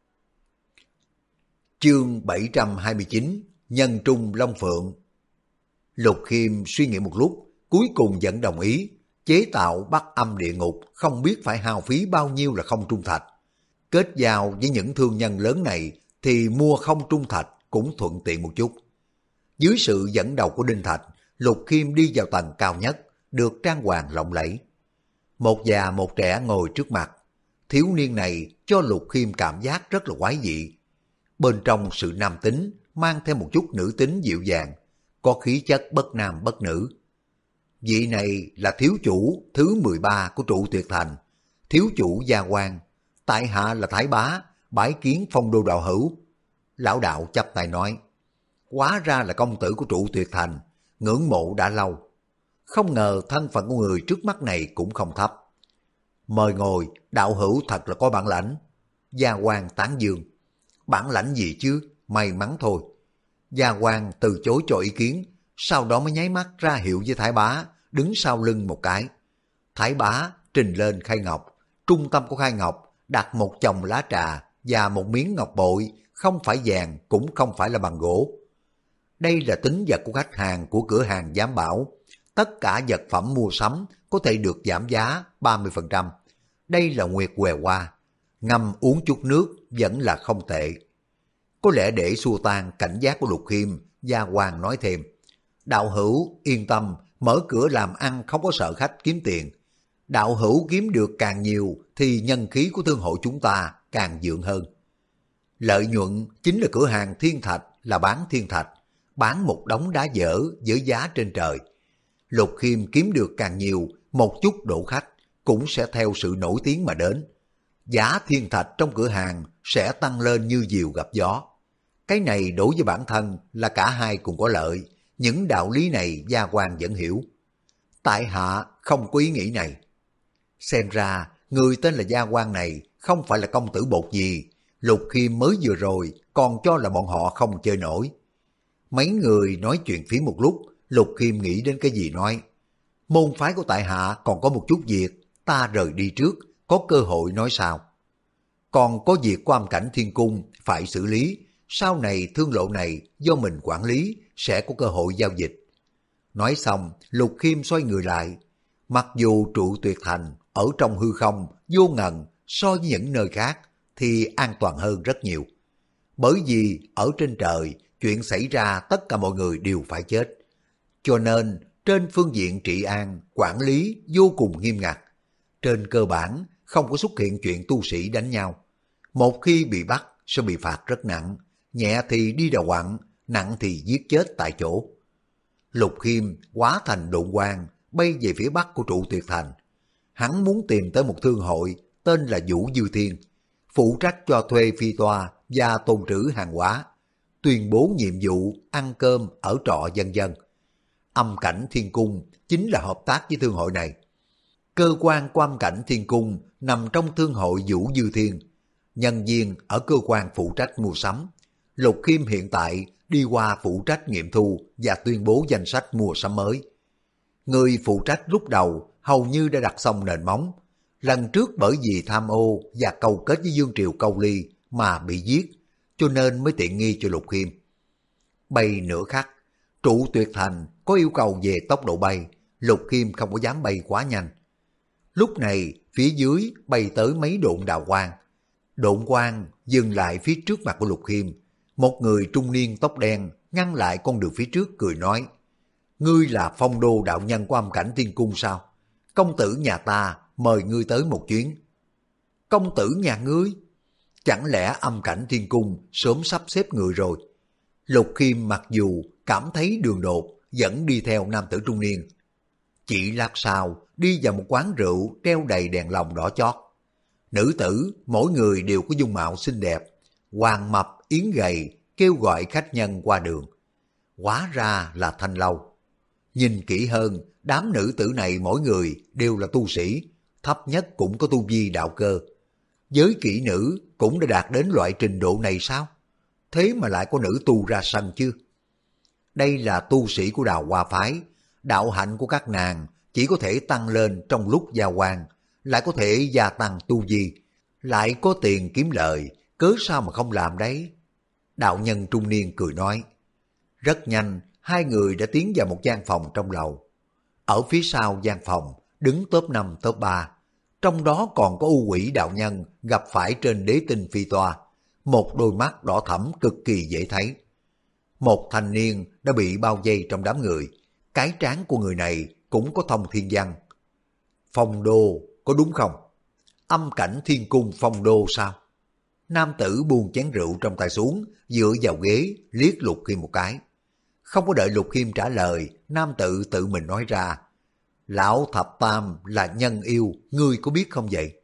Chương 729, Nhân Trung Long Phượng. Lục Khiêm suy nghĩ một lúc, cuối cùng vẫn đồng ý. Chế tạo Bắc Âm Địa Ngục không biết phải hao phí bao nhiêu là không trung thạch. Kết giao với những thương nhân lớn này thì mua không trung thạch cũng thuận tiện một chút. Dưới sự dẫn đầu của Đinh Thạch, Lục Khiêm đi vào tầng cao nhất, được trang hoàng lộng lẫy. Một già một trẻ ngồi trước mặt. Thiếu niên này cho Lục Khiêm cảm giác rất là quái dị. Bên trong sự nam tính mang theo một chút nữ tính dịu dàng, có khí chất bất nam bất nữ. Vị này là thiếu chủ thứ 13 của trụ tuyệt thành, thiếu chủ Gia Quan. Tại hạ là Thái bá, bái kiến phong đô đạo hữu. Lão đạo chắp tay nói, hóa ra là công tử của trụ tuyệt thành, ngưỡng mộ đã lâu. Không ngờ thân phận của người trước mắt này cũng không thấp. Mời ngồi, đạo hữu thật là có bản lãnh. Gia Quan tán dương. Bản lãnh gì chứ, may mắn thôi. Gia Quan từ chối cho ý kiến, sau đó mới nháy mắt ra hiệu với Thái bá, đứng sau lưng một cái. Thái bá trình lên khay ngọc, trung tâm của khay ngọc đặt một chồng lá trà và một miếng ngọc bội, không phải vàng cũng không phải là bằng gỗ. Đây là tín vật của khách hàng của cửa hàng Giám Bảo. Tất cả vật phẩm mua sắm có thể được giảm giá 30%. Đây là nguyệt què hoa, ngâm uống chút nước vẫn là không tệ. Có lẽ để xua tan cảnh giác của Lục Khiêm, Gia Hoàng nói thêm, Đạo hữu yên tâm, mở cửa làm ăn không có sợ khách kiếm tiền. Đạo hữu kiếm được càng nhiều thì nhân khí của thương hội chúng ta càng vượng hơn. Lợi nhuận chính là cửa hàng thiên thạch là bán thiên thạch, bán một đống đá dở với giá trên trời. Lục Khiêm kiếm được càng nhiều, một chút độ khách cũng sẽ theo sự nổi tiếng mà đến. Giá thiên thạch trong cửa hàng sẽ tăng lên như diều gặp gió. Cái này đối với bản thân là cả hai cùng có lợi, những đạo lý này Gia Quan vẫn hiểu. Tại hạ không có ý nghĩ này. Xem ra người tên là Gia Quan này không phải là công tử bột gì, Lục Khiêm mới vừa rồi còn cho là bọn họ không chơi nổi. Mấy người nói chuyện phía một lúc, Lục Khiêm nghĩ đến cái gì nói. Môn phái của tại hạ còn có một chút việc, ta rời đi trước, có cơ hội nói sau. Còn có việc của Âm Cảnh Thiên Cung phải xử lý, sau này thương lộ này do mình quản lý sẽ có cơ hội giao dịch. Nói xong, Lục Khiêm xoay người lại. Mặc dù trụ tuyệt thành ở trong hư không vô ngần so với những nơi khác thì an toàn hơn rất nhiều. Bởi vì ở trên trời chuyện xảy ra tất cả mọi người đều phải chết. Cho nên trên phương diện trị an, quản lý vô cùng nghiêm ngặt. Trên cơ bản không có xuất hiện chuyện tu sĩ đánh nhau. Một khi bị bắt sẽ bị phạt rất nặng, nhẹ thì đi đào quặng, nặng thì giết chết tại chỗ. Lục Khiêm hóa thành độn quang bay về phía bắc của trụ tuyệt thành. Hắn muốn tìm tới một thương hội tên là Vũ Dư Thiên, phụ trách cho thuê phi toa và tồn trữ hàng hóa, tuyên bố nhiệm vụ ăn cơm ở trọ vân vân. Âm Cảnh Thiên Cung chính là hợp tác với thương hội này. Cơ quan của Âm Cảnh Thiên Cung nằm trong thương hội Vũ Dư Thiên. Nhân viên ở cơ quan phụ trách mua sắm. Lục Khiêm hiện tại đi qua phụ trách nghiệm thu và tuyên bố danh sách mua sắm mới. Người phụ trách lúc đầu hầu như đã đặt xong nền móng. Lần trước bởi vì tham ô và câu kết với Dương Triều Câu Ly mà bị giết, cho nên mới tiện nghi cho Lục Khiêm. Bay nửa khắc, trụ tuyệt thành có yêu cầu về tốc độ bay, Lục Khiêm không có dám bay quá nhanh. Lúc này phía dưới bay tới mấy độn đào quang. Độn quang dừng lại phía trước mặt của Lục Khiêm. Một người trung niên tóc đen ngăn lại con đường phía trước cười nói: Ngươi là Phong Đô đạo nhân của Âm Cảnh Thiên Cung sao? Công tử nhà ta mời ngươi tới một chuyến. Công tử nhà ngươi? Chẳng lẽ Âm Cảnh Thiên Cung sớm sắp xếp người rồi? Lục Khiêm mặc dù cảm thấy đường đột vẫn đi theo nam tử trung niên. Chỉ lát sau đi vào một quán rượu treo đầy đèn lồng đỏ chót. Nữ tử mỗi người đều có dung mạo xinh đẹp, hoàng mập yến gầy kêu gọi khách nhân qua đường. Hóa ra là Thanh Lâu. Nhìn kỹ hơn, đám nữ tử này mỗi người đều là tu sĩ, thấp nhất cũng có tu vi đạo cơ. Giới kỹ nữ cũng đã đạt đến loại trình độ này sao? Thế mà lại có nữ tu ra sân chứ? Đây là tu sĩ của Đào Hoa Phái, đạo hạnh của các nàng chỉ có thể tăng lên trong lúc giao quan, lại có thể gia tăng tu vi, lại có tiền kiếm lợi, cớ sao mà không làm đấy? Đạo nhân trung niên cười nói. Rất nhanh, hai người đã tiến vào một gian phòng trong lầu. Ở phía sau gian phòng, đứng top 5 top 3, trong đó còn có U Quỷ đạo nhân gặp phải trên đế tinh phi toa, một đôi mắt đỏ thẫm cực kỳ dễ thấy. Một thanh niên đã bị bao vây trong đám người, cái trán của người này cũng có thông thiên văn. Phong Đô, có đúng không? Âm Cảnh Thiên Cung Phong Đô sao? Nam tử buông chén rượu trong tay xuống, dựa vào ghế, liếc Lục Khiêm một cái. Không có đợi Lục Khiêm trả lời, nam tử tự mình nói ra. Lão Thập Tam là nhân yêu, ngươi có biết không vậy?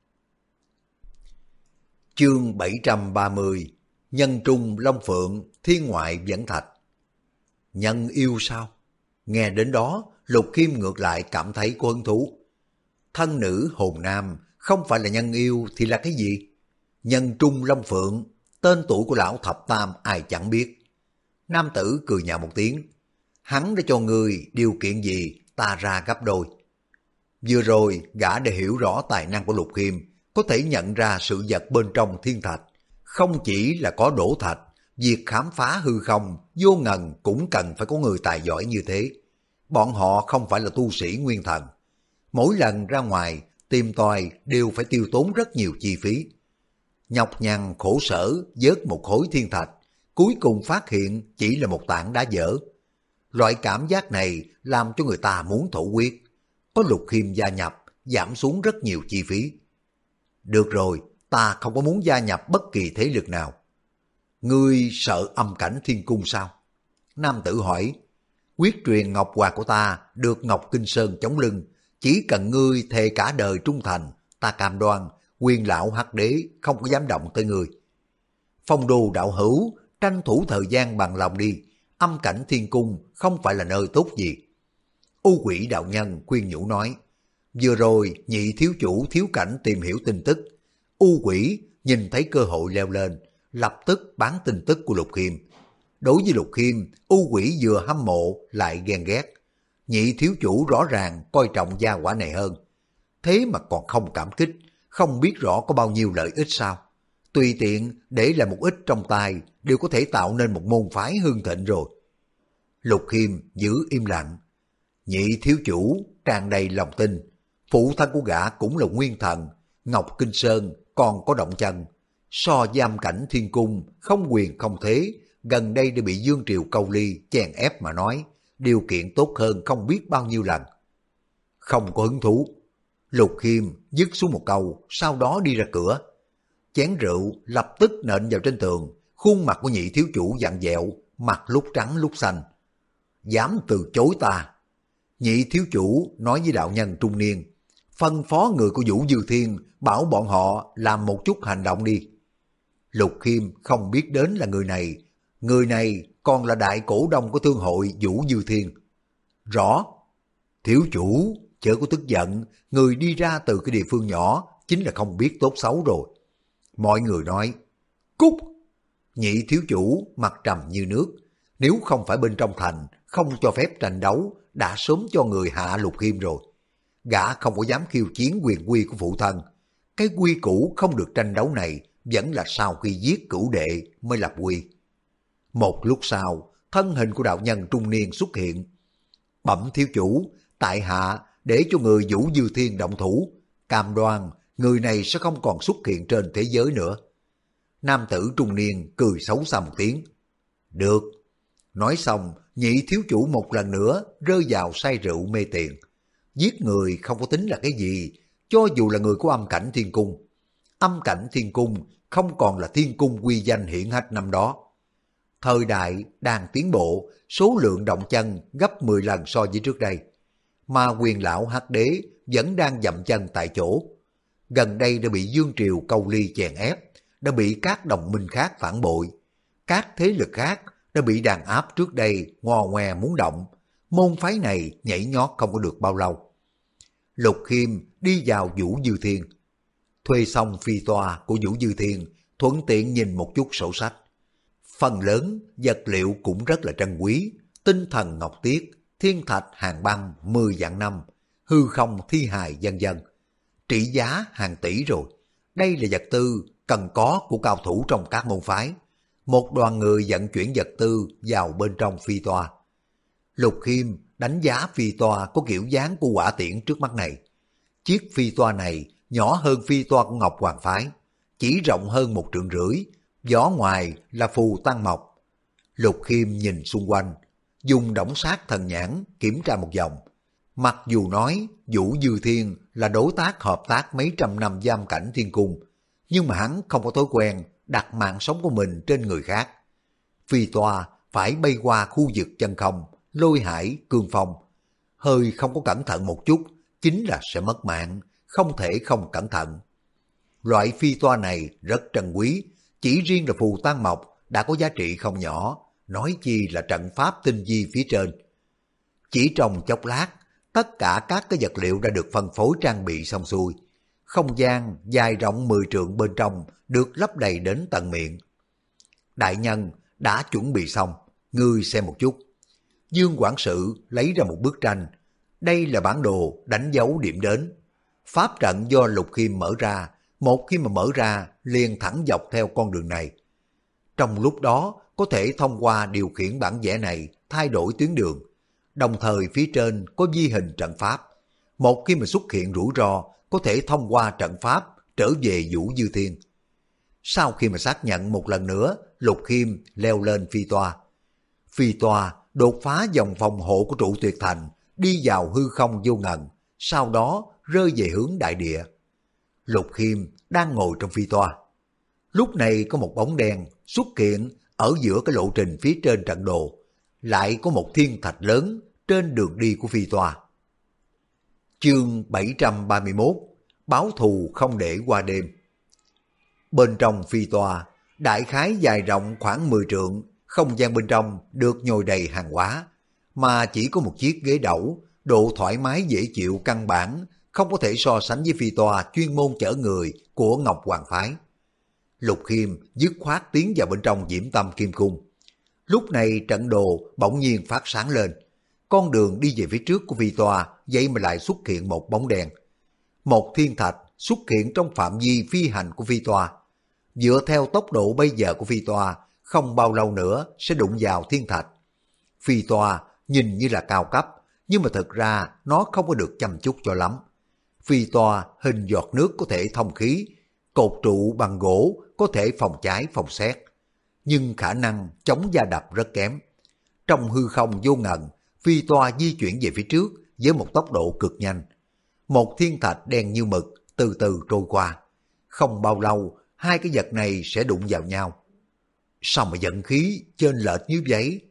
Chương 730, Nhân Trung Long Phượng, Thiên Ngoại Vẫn Thạch. Nhân yêu sao? Nghe đến đó, Lục Khiêm ngược lại cảm thấy có hứng thú. Thân nữ hồn nam, không phải là nhân yêu thì là cái gì? Nhân Trung Long Phượng, tên tuổi của lão Thập Tam ai chẳng biết. Nam tử cười nhạo một tiếng. Hắn đã cho người điều kiện gì, ta ra gấp đôi. Vừa rồi, gã đã hiểu rõ tài năng của Lục Khiêm, có thể nhận ra sự vật bên trong thiên thạch. Không chỉ là có đổ thạch, việc khám phá hư không, vô ngần cũng cần phải có người tài giỏi như thế. Bọn họ không phải là tu sĩ nguyên thần. Mỗi lần ra ngoài, tìm tòi đều phải tiêu tốn rất nhiều chi phí. Nhọc nhằn khổ sở vớt một khối thiên thạch, cuối cùng phát hiện chỉ là một tảng đá dở. Loại cảm giác này làm cho người ta muốn thổ huyết. Có Lục Khiêm gia nhập, giảm xuống rất nhiều chi phí. Được rồi, ta không có muốn gia nhập bất kỳ thế lực nào. Ngươi sợ âm cảnh thiên cung sao? Nam tử hỏi. Quyết truyền ngọc hoàng của ta được Ngọc Kinh Sơn chống lưng. Chỉ cần ngươi thề cả đời trung thành, ta cam đoan, Quyền lão hắc đế không có dám động tới ngươi. Phong Đô đạo hữu, tranh thủ thời gian bằng lòng đi. Âm cảnh thiên cung không phải là nơi tốt gì. U Quỷ đạo nhân khuyên nhủ nói. Vừa rồi nhị thiếu chủ thiếu cảnh tìm hiểu tin tức. U Quỷ nhìn thấy cơ hội leo lên, lập tức bán tin tức của Lục Khiêm. Đối với Lục Khiêm, U Quỷ vừa hâm mộ lại ghen ghét. Nhị thiếu chủ rõ ràng coi trọng gia quả này hơn. Thế mà còn không cảm kích, không biết rõ có bao nhiêu lợi ích sao. Tùy tiện để lại một ít trong tay đều có thể tạo nên một môn phái hương thịnh rồi. Lục Khiêm giữ im lặng. Nhị thiếu chủ tràn đầy lòng tin. Phụ thân của gã cũng là nguyên thần. Ngọc Kinh Sơn còn có động chân. So giam cảnh thiên cung không quyền không thế, gần đây đã bị Dương Triều Câu Ly chèn ép mà nói, điều kiện tốt hơn không biết bao nhiêu lần. Không có hứng thú. Lục Khiêm dứt xuống một câu, sau đó đi ra cửa. Chén rượu lập tức nện vào trên tường, khuôn mặt của nhị thiếu chủ vặn vẹo, mặt lúc trắng lúc xanh. Dám từ chối ta. Nhị thiếu chủ nói với đạo nhân trung niên, phân phó người của Vũ Dư Thiên bảo bọn họ làm một chút hành động đi. Lục Khiêm không biết đến là người này còn là đại cổ đông của thương hội Vũ Dư Thiên. Rõ. Thiếu chủ, chớ có tức giận, người đi ra từ cái địa phương nhỏ chính là không biết tốt xấu rồi. Mọi người nói, cút. Nhị thiếu chủ mặt trầm như nước, nếu không phải bên trong thành không cho phép tranh đấu, đã sớm cho người hạ Lục Khiêm rồi. Gã không có dám khiêu chiến quyền quy của phụ thân. Cái quy củ không được tranh đấu này vẫn là sau khi giết cửu đệ mới lập quy. Một lúc sau, thân hình của đạo nhân trung niên xuất hiện. Bẩm thiếu chủ, tại hạ để cho người Vũ Dư Thiên động thủ, cam đoan người này sẽ không còn xuất hiện trên thế giới nữa. Nam tử trung niên cười xấu xa một tiếng. Được. Nói xong, nhị thiếu chủ một lần nữa rơi vào say rượu mê tiền. Giết người không có tính là cái gì, cho dù là người của âm cảnh thiên cung. Âm cảnh thiên cung không còn là thiên cung quy danh hiển hách năm đó. Thời đại đang tiến bộ, số lượng động chân gấp 10 lần so với trước đây. Mà Quyền lão hắc đế vẫn đang dậm chân tại chỗ. Gần đây đã bị Dương Triều Câu Ly chèn ép, đã bị các đồng minh khác phản bội. Các thế lực khác đã bị đàn áp trước đây ngò ngoe muốn động. Môn phái này nhảy nhót không có được bao lâu. Lục Khiêm đi vào Vũ Dư Thiên. Thuê xong phi toa của Vũ Dư Thiên, thuận tiện nhìn một chút sổ sách. Phần lớn vật liệu cũng rất là trân quý, tinh thần ngọc tiết, thiên thạch hàng băng 10 vạn năm, hư không thi hài vân vân. Trị giá hàng tỷ rồi. Đây là vật tư cần có của cao thủ trong các môn phái. Một đoàn người vận chuyển vật tư vào bên trong phi toa. Lục Khiêm đánh giá phi toa có kiểu dáng của hỏa tiễn trước mắt này. Chiếc phi toa này nhỏ hơn phi toa của Ngọc Hoàng phái, chỉ rộng hơn 1,5 trượng, vỏ ngoài là phù tăng mộc. Lục Khiêm nhìn xung quanh, dùng đổng sát thần nhãn kiểm tra một vòng. Mặc dù nói Vũ Dư Thiên là đối tác hợp tác mấy trăm năm giam cảnh thiên cung, nhưng mà hắn không có thói quen đặt mạng sống của mình trên người khác. Phi toa phải bay qua khu vực chân không, lôi hải, cương phong. Hơi không có cẩn thận một chút, chính là sẽ mất mạng, không thể không cẩn thận. Loại phi toa này rất trân quý, chỉ riêng là phù tăng mộc đã có giá trị không nhỏ, nói chi là trận pháp tinh vi phía trên. Chỉ trong chốc lát, tất cả các cái vật liệu đã được phân phối trang bị xong xuôi. Không gian dài rộng 10 trượng bên trong được lấp đầy đến tận miệng. Đại nhân đã chuẩn bị xong, ngươi xem một chút. Dương quản sự lấy ra một bức tranh. Đây là bản đồ đánh dấu điểm đến. Pháp trận do Lục Khiêm mở ra, một khi mà mở ra liền thẳng dọc theo con đường này. Trong lúc đó có thể thông qua điều khiển bản vẽ này thay đổi tuyến đường. Đồng thời phía trên có vi hình trận pháp. Một khi mà xuất hiện rủi ro có thể thông qua trận pháp trở về Vũ Dư Thiên. Sau khi mà xác nhận một lần nữa, Lục Khiêm leo lên phi toa. Phi toa đột phá vòng phòng hộ của trụ tuyệt thành, đi vào hư không vô ngần, sau đó rơi về hướng đại địa. Lục Khiêm đang ngồi trong phi toa. Lúc này có một bóng đen xuất hiện ở giữa cái lộ trình phía trên trận đồ, lại có một thiên thạch lớn trên đường đi của phi toa. Chương 731: Báo thù không để qua đêm. Bên trong phi toa, đại khái dài rộng khoảng 10 trượng, không gian bên trong được nhồi đầy hàng hóa, mà chỉ có một chiếc ghế đẩu, độ thoải mái dễ chịu căn bản, không có thể so sánh với phi toa chuyên môn chở người của Ngọc Hoàng Phái. Lục Khiêm dứt khoát tiến vào bên trong Diễm Tâm Kim Cung. Lúc này trận đồ bỗng nhiên phát sáng lên, con đường đi về phía trước của phi toa vậy mà lại xuất hiện một bóng đen. Một thiên thạch xuất hiện trong phạm vi phi hành của phi toa. Dựa theo tốc độ bây giờ của phi toa, không bao lâu nữa sẽ đụng vào thiên thạch. Phi toa nhìn như là cao cấp, nhưng mà thực ra nó không có được chăm chút cho lắm. Phi toa hình giọt nước có thể thông khí, cột trụ bằng gỗ có thể phòng cháy phòng sét, nhưng khả năng chống va đập rất kém. Trong hư không vô ngần, phi toa di chuyển về phía trước với một tốc độ cực nhanh. Một thiên thạch đen như mực từ từ trôi qua. Không bao lâu, hai cái vật này sẽ đụng vào nhau. Sao mà vận khí chênh lệch như vậy?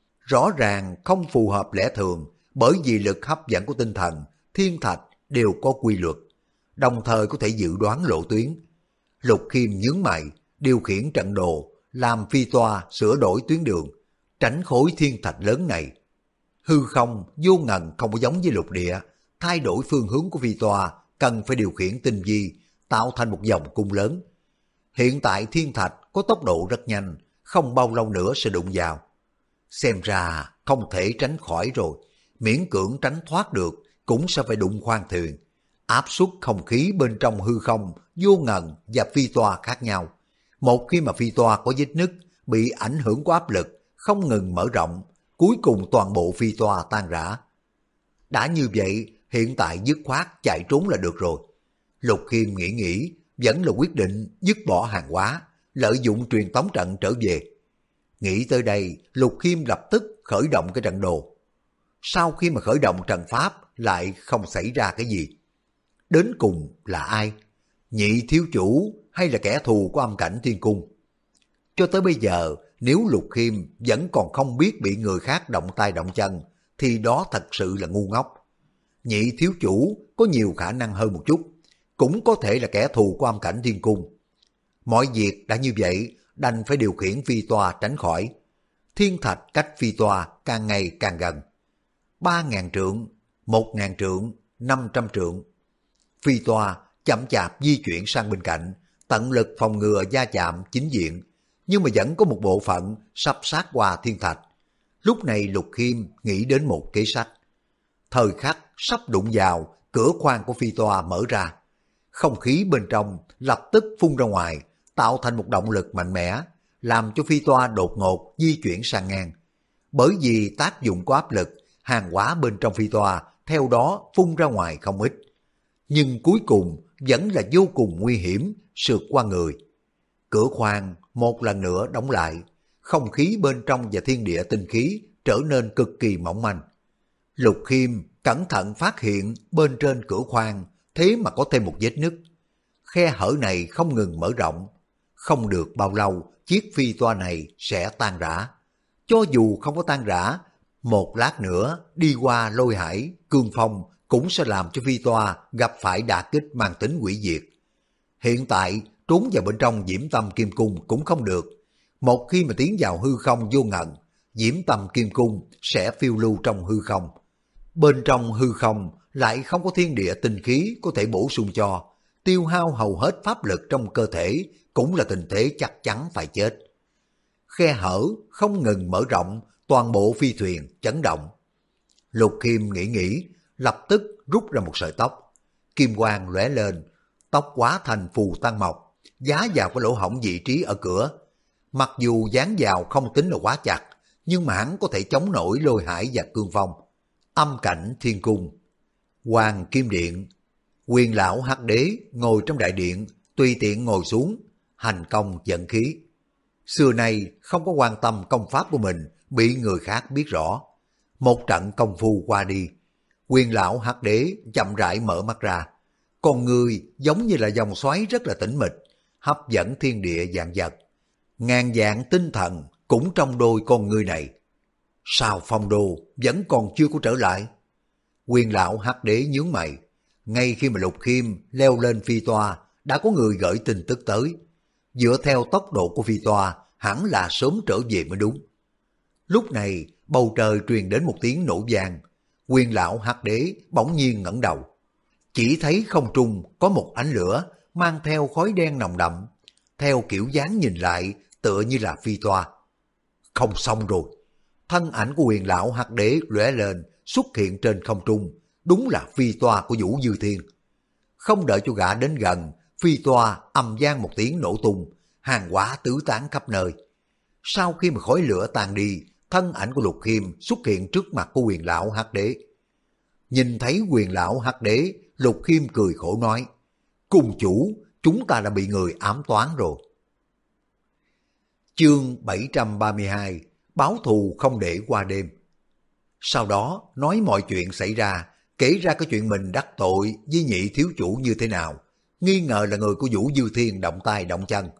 Rõ ràng không phù hợp lẽ thường, bởi vì lực hấp dẫn của tinh thần, thiên thạch đều có quy luật, đồng thời có thể dự đoán lộ tuyến. Lục Khiêm nhướng mày, điều khiển trận đồ, làm phi toa sửa đổi tuyến đường, tránh khối thiên thạch lớn này. Hư không vô ngần không có giống với lục địa, thay đổi phương hướng của phi toa cần phải điều khiển tinh vi, tạo thành một vòng cung lớn. Hiện tại thiên thạch có tốc độ rất nhanh, không bao lâu nữa sẽ đụng vào. Xem ra không thể tránh khỏi rồi, miễn cưỡng tránh thoát được cũng sẽ phải đụng khoang thuyền. Áp suất không khí bên trong hư không vô ngần và phi toa khác nhau. Một khi mà phi toa có vết nứt, bị ảnh hưởng của áp lực không ngừng mở rộng, cuối cùng toàn bộ phi toa tan rã. Đã như vậy, hiện tại dứt khoát chạy trốn là được rồi. Lục Khiêm nghĩ, vẫn là quyết định dứt bỏ hàng hóa, lợi dụng truyền tống trận trở về. Nghĩ tới đây, Lục Khiêm lập tức khởi động cái trận đồ. Sau khi mà khởi động trận pháp, lại không xảy ra cái gì. Đến cùng là ai? Nhị thiếu chủ hay là kẻ thù của âm cảnh thiên cung? Cho tới bây giờ, nếu Lục Khiêm vẫn còn không biết bị người khác động tay động chân, thì đó thật sự là ngu ngốc. Nhị thiếu chủ có nhiều khả năng hơn một chút, cũng có thể là kẻ thù của âm cảnh thiên cung. Mọi việc đã như vậy, đành phải điều khiển phi toa tránh khỏi. Thiên thạch cách phi toa càng ngày càng gần. 3.000 trượng, 1.000 trượng, 500 trượng. Phi toa chậm chạp di chuyển sang bên cạnh, tận lực phòng ngừa va chạm chính diện, nhưng mà vẫn có một bộ phận sắp sát qua thiên thạch. Lúc này Lục Khiêm nghĩ đến một kế sách. Thời khắc sắp đụng vào, cửa khoang của phi toa mở ra. Không khí bên trong lập tức phun ra ngoài, tạo thành một động lực mạnh mẽ, làm cho phi toa đột ngột di chuyển sang ngang. Bởi vì tác dụng của áp lực, hàng hóa bên trong phi toa theo đó phun ra ngoài không ít. Nhưng cuối cùng vẫn là vô cùng nguy hiểm, sượt qua người. Cửa khoang một lần nữa đóng lại, không khí bên trong và thiên địa tinh khí trở nên cực kỳ mỏng manh. Lục Khiêm cẩn thận phát hiện bên trên cửa khoang thế mà có thêm một vết nứt. Khe hở này không ngừng mở rộng. Không được bao lâu, chiếc phi toa này sẽ tan rã. Cho dù không có tan rã, một lát nữa đi qua lôi hải, cương phong cũng sẽ làm cho phi toa gặp phải đả kích mang tính hủy diệt. Hiện tại trốn vào bên trong Diễm Tâm Kim Cung cũng không được. Một khi mà tiến vào hư không vô ngần, Diễm Tâm Kim Cung sẽ phiêu lưu trong hư không. Bên trong hư không lại không có thiên địa tinh khí có thể bổ sung cho, tiêu hao hầu hết pháp lực trong cơ thể cũng là tình thế chắc chắn phải chết. Khe hở không ngừng mở rộng, toàn bộ phi thuyền chấn động. Lục Khiêm nghĩ, lập tức rút ra một sợi tóc. Kim quang lóe lên, tóc hóa thành phù tăng mọc, giá vào cái lỗ hổng vị trí ở cửa. Mặc dù dán vào không tính là quá chặt, nhưng mà hắn có thể chống nổi lôi hải và cương phong. Âm cảnh thiên cung, Hoàng Kim Điện. Quyền lão Hắc Đế ngồi trong đại điện, tùy tiện ngồi xuống, hành công vận khí. Xưa nay không có quan tâm công pháp của mình, bị người khác biết rõ. Một trận công phu qua đi, Quyền lão Hắc Đế chậm rãi mở mắt ra. Con người giống như là dòng xoáy rất là tĩnh mịch, hấp dẫn thiên địa vạn vật. Ngàn vạn tinh thần cũng trong đôi con người này. Sao Phong Đô vẫn còn chưa có trở lại? Quyền lão Hắc Đế nhướng mày. Ngay khi mà Lục Khiêm leo lên phi toa, đã có người gửi tin tức tới. Dựa theo tốc độ của phi toa, hẳn là sớm trở về mới đúng. Lúc này, bầu trời truyền đến một tiếng nổ vang. Quyền lão Hắc Đế bỗng nhiên ngẩng đầu. Chỉ thấy không trung có một ánh lửa mang theo khói đen nồng đậm. Theo kiểu dáng nhìn lại, tựa như là phi toa. Không xong rồi. Thân ảnh của Quyền lão Hắc Đế lóe lên, xuất hiện trên không trung. Đúng là phi toa của Vũ Dư Thiên. Không đợi cho gã đến gần, phi toa ầm vang một tiếng nổ tung, hàng quả tứ tán khắp nơi. Sau khi mà khói lửa tan đi, thân ảnh của Lục Khiêm xuất hiện trước mặt của Quyền lão Hắc Đế. Nhìn thấy Quyền lão Hắc Đế, Lục Khiêm cười khổ nói, cung chủ, chúng ta đã bị người ám toán rồi. Chương 732, báo thù không để qua đêm. Sau đó nói mọi chuyện xảy ra, kể ra cái chuyện mình đắc tội với nhị thiếu chủ như thế nào, nghi ngờ là người của Vũ Dư Thiên động tay động chân.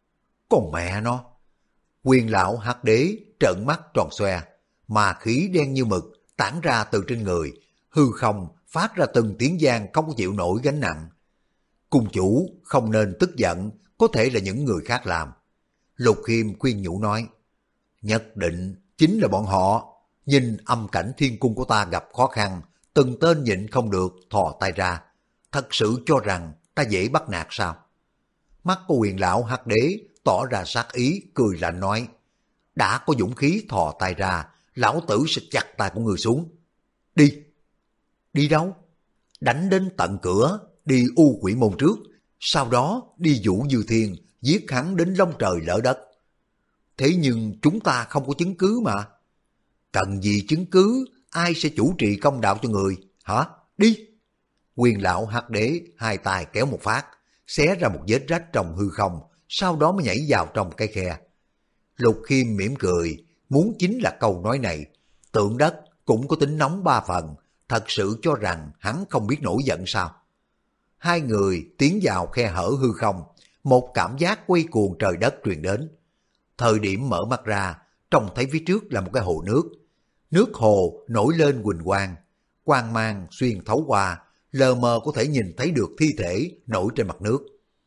Còn mẹ nó! Quyền lão Hắc Đế trợn mắt tròn xoe, mà khí đen như mực tản ra từ trên người, hư không phát ra từng tiếng vang không có chịu nổi gánh nặng. Cung chủ không nên tức giận, có thể là những người khác làm. Lục Khiêm khuyên nhủ nói, nhất định chính là bọn họ. Nhìn âm cảnh thiên cung của ta gặp khó khăn, từng tên nhịn không được thò tay ra. Thật sự cho rằng ta dễ bắt nạt sao? Mắt của Quyền lão Hắc Đế tỏ ra sát ý, cười lạnh nói, đã có dũng khí thò tay ra, lão tử sẽ chặt tay của người xuống. Đi! Đi đâu? Đánh đến tận cửa, đi U Quỷ Môn trước, sau đó đi Vũ Dư Thiên, giết hắn đến long trời lỡ đất. Thế nhưng chúng ta không có chứng cứ mà. Cần gì chứng cứ, ai sẽ chủ trì công đạo cho người, hả? Đi! Quyền lão Hắc Đế hai tay kéo một phát, xé ra một vết rách trong hư không, sau đó mới nhảy vào trong cái khe. Lục Khiêm mỉm cười, muốn chính là câu nói này. Tượng đất cũng có tính nóng ba phần, thật sự cho rằng hắn không biết nổi giận sao. Hai người tiến vào khe hở hư không, một cảm giác quay cuồng trời đất truyền đến. Thời điểm mở mắt ra, trông thấy phía trước là một cái hồ nước. Nước hồ nổi lên huỳnh quang, quang mang xuyên thấu qua, lờ mờ có thể nhìn thấy được thi thể nổi trên mặt nước.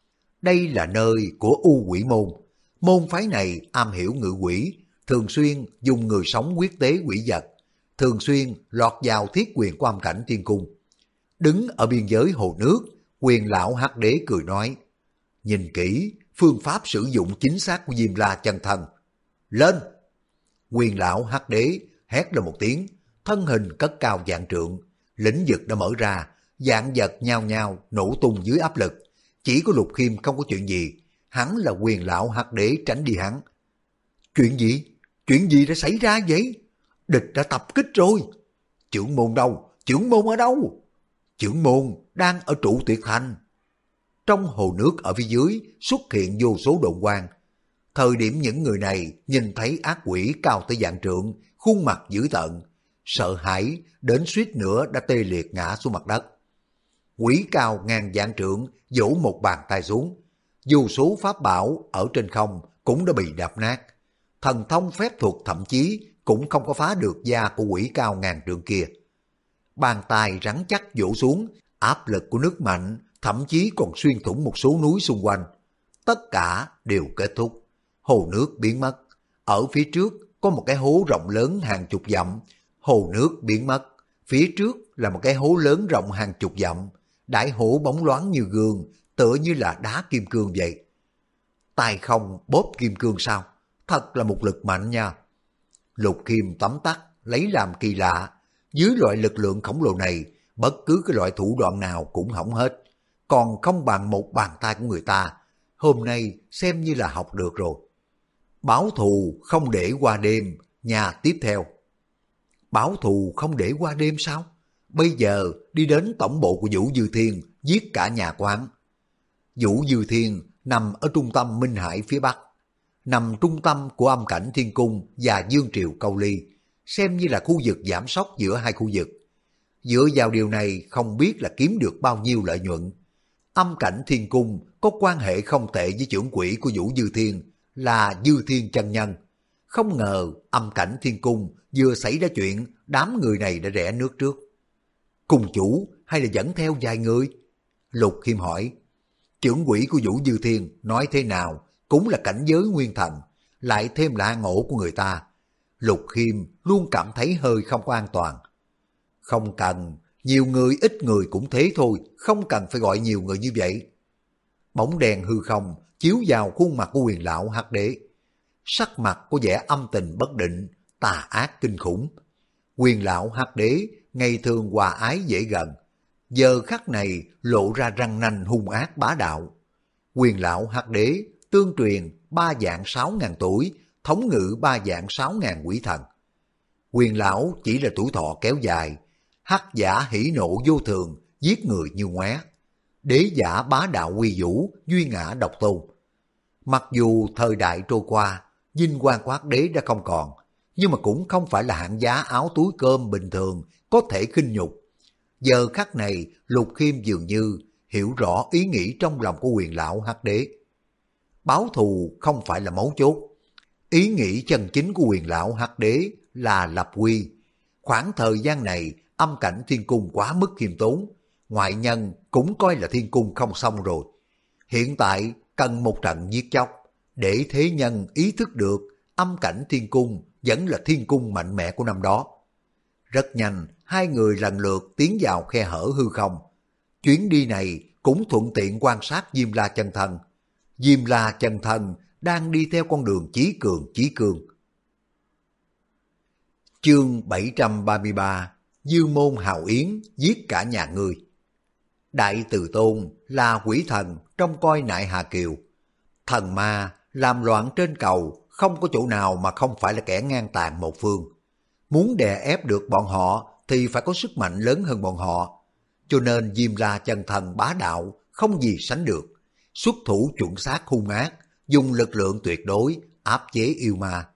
Đây là nơi của U Quỷ Môn. Môn phái này am hiểu ngự quỷ, thường xuyên dùng người sống quyết tế quỷ vật, thường xuyên lọt vào thiết quyền của âm cảnh thiên cung. Đứng ở biên giới hồ nước, Quyền lão Hắc Đế cười nói, nhìn kỹ phương pháp sử dụng chính xác của Diêm La chân thân. Lên! Quyền lão Hắc Đế hét lên một tiếng, thân hình cất cao vạn trượng, lĩnh vực đã mở ra, vạn vật nhao nhao nổ tung dưới áp lực. Chỉ có Lục Khiêm không có chuyện gì, hắn là Quyền lão Hắc Đế tránh đi hắn. Chuyện gì? Chuyện gì đã xảy ra vậy? Địch đã tập kích rồi. Chưởng môn đâu? Chưởng môn ở đâu? Chưởng môn đang ở trụ tuyệt thành. Trong hồ nước ở phía dưới xuất hiện vô số độn quang. Thời điểm những người này nhìn thấy ác quỷ cao tới vạn trượng, khuôn mặt dữ tợn, sợ hãi đến suýt nữa đã tê liệt ngã xuống mặt đất. Quỷ cao ngàn vạn trượng vỗ một bàn tay xuống, vô số pháp bảo ở trên không cũng đã bị đập nát. Thần thông phép thuật thậm chí cũng không có phá được da của quỷ cao ngàn trượng kia. Bàn tay rắn chắc vỗ xuống, áp lực của nước mạnh thậm chí còn xuyên thủng một số núi xung quanh. Tất cả đều kết thúc. Hồ nước biến mất. Ở phía trước có một cái hố rộng lớn hàng chục dặm. Hồ nước biến mất. Phía trước là một cái hố lớn rộng hàng chục dặm. Đại hổ bóng loáng như gương, tựa như là đá kim cương vậy. Tay không bóp kim cương sao? Thật là một lực mạnh nha. Lục Khiêm tấm tắc, lấy làm kỳ lạ. Dưới loại lực lượng khổng lồ này, bất cứ cái loại thủ đoạn nào cũng hỏng hết. Còn không bằng một bàn tay của người ta. Hôm nay xem như là học được rồi. Báo thù không để qua đêm, nhà tiếp theo. Báo thù không để qua đêm sao? Bây giờ đi đến tổng bộ của Vũ Dư Thiên, giết cả nhà quán. Vũ Dư Thiên nằm ở trung tâm Minh Hải phía Bắc. nằm trung tâm của âm cảnh thiên cung và dương triều câu ly, xem như là khu vực giảm sóc giữa hai khu vực. Dựa vào điều này không biết là kiếm được bao nhiêu lợi nhuận. Âm cảnh thiên cung có quan hệ không tệ với trưởng quỹ của Vũ Dư Thiên là Dư Thiên chân nhân. Không ngờ âm cảnh thiên cung vừa xảy ra chuyện, đám người này đã rẽ nước trước. Cùng chủ hay là dẫn theo vài người? Lục Khiêm hỏi. Trưởng quỹ của Vũ Dư Thiên nói thế nào cũng là cảnh giới nguyên thần, lại thêm là ngộ của người ta. Lục Khiêm luôn cảm thấy hơi không có an toàn. Không cần, nhiều người ít người cũng thế thôi, không cần phải gọi nhiều người như vậy. Bóng đèn hư không chiếu vào khuôn mặt của Quyền lão Hắc Đế. Sắc mặt có vẻ âm tình bất định, tà ác kinh khủng. Quyền lão Hắc Đế ngày thường hòa ái dễ gần, giờ khắc này lộ ra răng nanh hung ác bá đạo. Quyền lão Hắc Đế tương truyền 3 vạn 6.000 tuổi, thống ngự 3 vạn 6.000 quỷ thần. Quyền lão chỉ là tuổi thọ kéo dài, hắc giả hỉ nộ vô thường, giết người như ngoé. Đế giả bá đạo quy vũ, duy ngã độc tôn. Mặc dù thời đại trôi qua, vinh quang của Hắc Đế đã không còn, nhưng mà cũng không phải là hạng giá áo túi cơm bình thường có thể khinh nhục. Giờ khắc này, Lục Khiêm dường như hiểu rõ ý nghĩ trong lòng của Quyền lão Hắc Đế. Báo thù không phải là mấu chốt. Ý nghĩ chân chính của Quyền lão Hắc Đế là lập quy. Khoảng thời gian này, âm cảnh thiên cung quá mức khiêm tốn, ngoại nhân cũng coi là thiên cung không xong rồi. Hiện tại cần một trận giết chóc, để thế nhân ý thức được âm cảnh thiên cung vẫn là thiên cung mạnh mẽ của năm đó. Rất nhanh, hai người lần lượt tiến vào khe hở hư không. Chuyến đi này cũng thuận tiện quan sát Diêm La chân thân. Diêm La chân thân đang đi theo con đường chí cường chí cương. Chương 733, Dư môn hào yến giết cả nhà ngươi. Đại Từ Tôn là quỷ thần trong coi Nại Hà Kiều. Thần ma làm loạn trên cầu, không có chỗ nào mà không phải là kẻ ngang tàn một phương. Muốn đè ép được bọn họ thì phải có sức mạnh lớn hơn bọn họ. Cho nên Diêm La chân thần bá đạo không gì sánh được. Xuất thủ chuẩn xác hung ác, dùng lực lượng tuyệt đối áp chế yêu ma.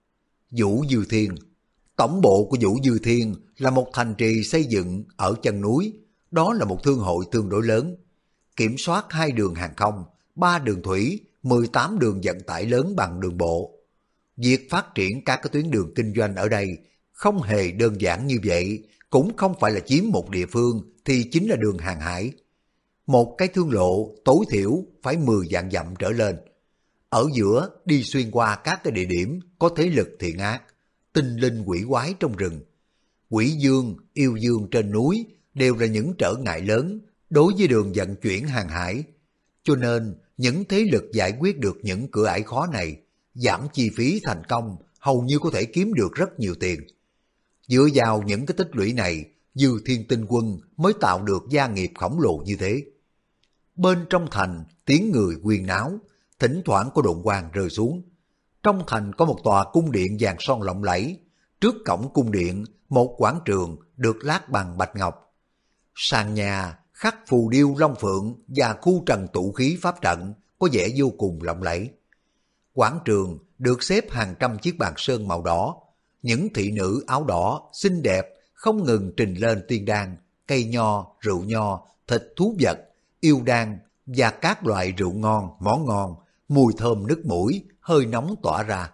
Vũ Dư Thiên. Tổng bộ của Vũ Dư Thiên là một thành trì xây dựng ở chân núi. Đó là một thương hội tương đối lớn. Kiểm soát 2 đường hàng không, 3 đường thủy, 18 đường vận tải lớn bằng đường bộ. Việc phát triển các cái tuyến đường kinh doanh ở đây không hề đơn giản như vậy, cũng không phải là chiếm một địa phương thì chính là đường hàng hải. Một cái thương lộ tối thiểu phải 10 vạn dặm trở lên. Ở giữa đi xuyên qua các cái địa điểm có thế lực thiện ác, tinh linh quỷ quái trong rừng. Quỷ dương, yêu dương trên núi đều là những trở ngại lớn đối với đường vận chuyển hàng hải. Cho nên những thế lực giải quyết được những cửa ải khó này, giảm chi phí thành công, hầu như có thể kiếm được rất nhiều tiền. Dựa vào những cái tích lũy này, Dư Thiên Tinh Quân mới tạo được gia nghiệp khổng lồ như thế. Bên trong thành tiếng người huyên náo, thỉnh thoảng có độn quang rơi xuống. Trong thành có một tòa cung điện vàng son lộng lẫy, trước cổng cung điện một quảng trường được lát bằng bạch ngọc. Sàn nhà khắc phù điêu long phượng và khu trần tụ khí pháp trận có vẻ vô cùng lộng lẫy. Quảng trường được xếp hàng trăm chiếc bàn sơn màu đỏ, những thị nữ áo đỏ xinh đẹp không ngừng trình lên tiên đan, cây nho, rượu nho, thịt thú vật, yêu đan và các loại rượu ngon, món ngon, mùi thơm nức mũi, hơi nóng tỏa ra.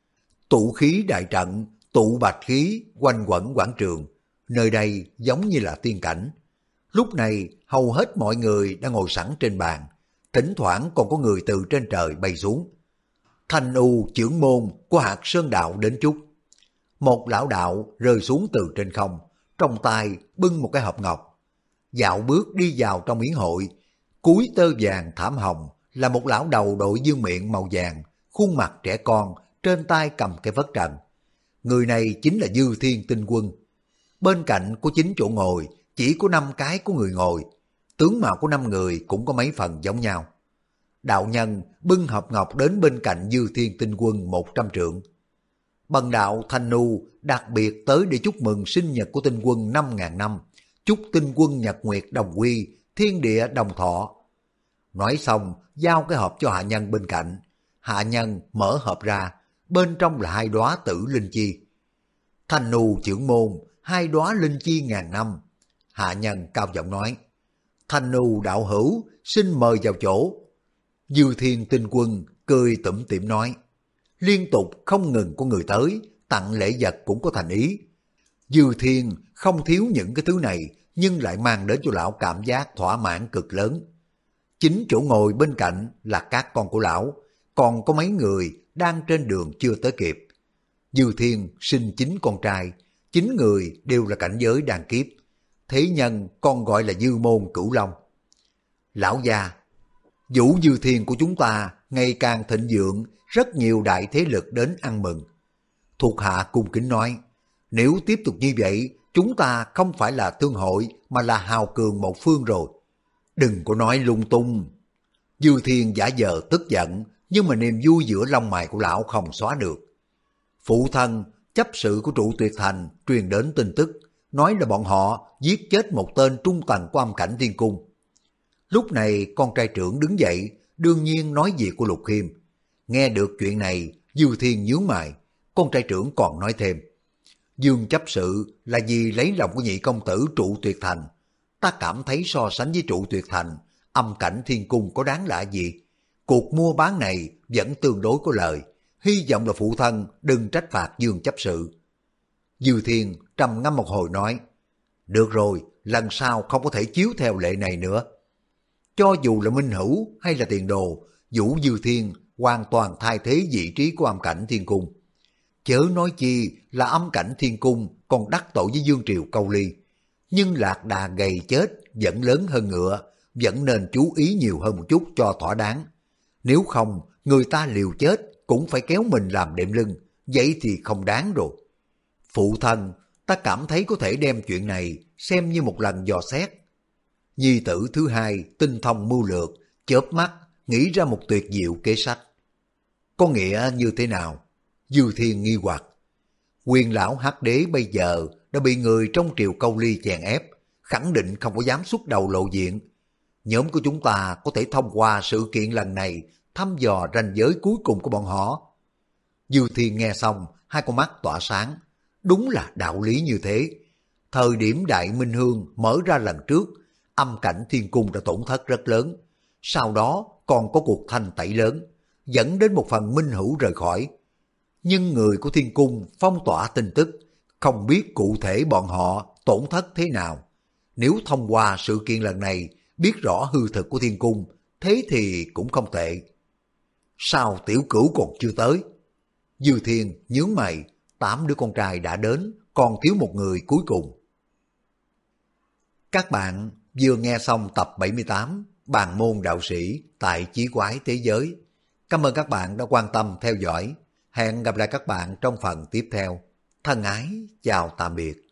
Tụ khí đại trận, tụ bạch khí quanh quẩn quảng trường, nơi đây giống như là tiên cảnh. Lúc này hầu hết mọi người đã ngồi sẵn trên bàn, thỉnh thoảng còn có người từ trên trời bay xuống. Thanh U trưởng môn của Hạt Sơn Đạo đến chúc. Một lão đạo rơi xuống từ trên không, trong tay bưng một cái hộp ngọc. Dạo bước đi vào trong yến hội, cúi tơ vàng thảm hồng là một lão đầu đội dương miệng màu vàng, khuôn mặt trẻ con, trên tay cầm cái vất trần. Người này chính là Dư Thiên Tinh Quân. Bên cạnh có 9 chỗ ngồi, chỉ có 5 cái có người ngồi. Tướng mạo của 5 người cũng có mấy phần giống nhau. Đạo nhân bưng hộp ngọc đến bên cạnh Dư Thiên Tinh Quân 100 trượng. Bần đạo Thanh Nu đặc biệt tới để chúc mừng sinh nhật của Tinh Quân 5.000 năm, chúc Tinh Quân nhật nguyệt đồng quy, thiên địa đồng thọ. Nói xong, giao cái hộp cho hạ nhân bên cạnh. hạ nhân mở hộp ra, bên trong là 2 đóa tử linh chi. Thanh nu trưởng môn, 2 đóa linh chi ngàn năm. Hạ nhân cao giọng nói, Thanh nu đạo hữu, xin mời vào chỗ. Dư Thiên Tinh Quân cười tủm tỉm nói, liên tục không ngừng có người tới, tặng lễ vật cũng có thành ý. Dư Thiên không thiếu những cái thứ này, nhưng lại mang đến cho lão cảm giác thỏa mãn cực lớn. Chính chỗ ngồi bên cạnh là các con của lão, còn có mấy người đang trên đường chưa tới kịp. Dư Thiên sinh 9 con trai, 9 người đều là cảnh giới đan kiếp. Thế nhân còn gọi là Dư Môn Cửu Long. Lão gia, Vũ Dư Thiên của chúng ta ngày càng thịnh vượng, rất nhiều đại thế lực đến ăn mừng. Thuộc hạ cung kính nói, nếu tiếp tục như vậy, chúng ta không phải là thương hội mà là hào cường một phương rồi. Đừng có nói lung tung. Dư Thiên giả vờ tức giận, nhưng mà niềm vui giữa lông mày của lão không xóa được. Phụ thân, chấp sự của trụ tuyệt thành truyền đến tin tức, nói là bọn họ giết chết một tên trung tầng của âm cảnh thiên cung. Lúc này con trai trưởng đứng dậy, đương nhiên nói việc của Lục Khiêm. Nghe được chuyện này, Dư Thiên nhướng mày, con trai trưởng còn nói thêm. Dương chấp sự là vì lấy lòng của nhị công tử trụ tuyệt thành. Ta cảm thấy so sánh với trụ tuyệt thành, âm cảnh thiên cung có đáng lạ gì. Cuộc mua bán này vẫn tương đối có lời, hy vọng là phụ thân đừng trách phạt Dương chấp sự. Dư Thiên trầm ngâm một hồi nói, được rồi, lần sau không có thể chiếu theo lệ này nữa. Cho dù là minh hữu hay là tiền đồ, Vũ Dư Thiên hoàn toàn thay thế vị trí của âm cảnh thiên cung. Chớ nói chi là âm cảnh thiên cung còn đắc tội với Dương Triều Câu Ly. Nhưng lạc đà gầy chết vẫn lớn hơn ngựa, vẫn nên chú ý nhiều hơn một chút cho thỏa đáng. Nếu không, người ta liều chết cũng phải kéo mình làm đệm lưng, vậy thì không đáng rồi. Phụ thân, ta cảm thấy có thể đem chuyện này xem như một lần dò xét. Nhi tử thứ hai tinh thông mưu lược, chớp mắt nghĩ ra một tuyệt diệu kế sách. Có nghĩa như thế nào? Dư Thiên nghi hoặc. Quyền lão Hắc Đế bây giờ đã bị người trong Triều Câu Ly chèn ép, khẳng định không có dám xuất đầu lộ diện. Nhóm của chúng ta có thể thông qua sự kiện lần này thăm dò ranh giới cuối cùng của bọn họ. Dư Thiên nghe xong, 2 con mắt tỏa sáng. Đúng là đạo lý như thế. Thời điểm Đại Minh Hương mở ra lần trước, âm cảnh thiên cung đã tổn thất rất lớn. Sau đó còn có cuộc thanh tẩy lớn, dẫn đến một phần minh hữu rời khỏi. Nhưng người của thiên cung phong tỏa tin tức, không biết cụ thể bọn họ tổn thất thế nào. Nếu thông qua sự kiện lần này biết rõ hư thực của thiên cung, thế thì cũng không tệ. Sao tiểu cửu còn chưa tới? Dư Thiên nhướng mày, 8 đứa con trai đã đến, còn thiếu một người cuối cùng. Các bạn vừa nghe xong tập 78 Bàn môn đạo sĩ tại Chí Quái Thế Giới. Cảm ơn các bạn đã quan tâm theo dõi. Hẹn gặp lại các bạn trong phần tiếp theo. Thân ái, chào tạm biệt.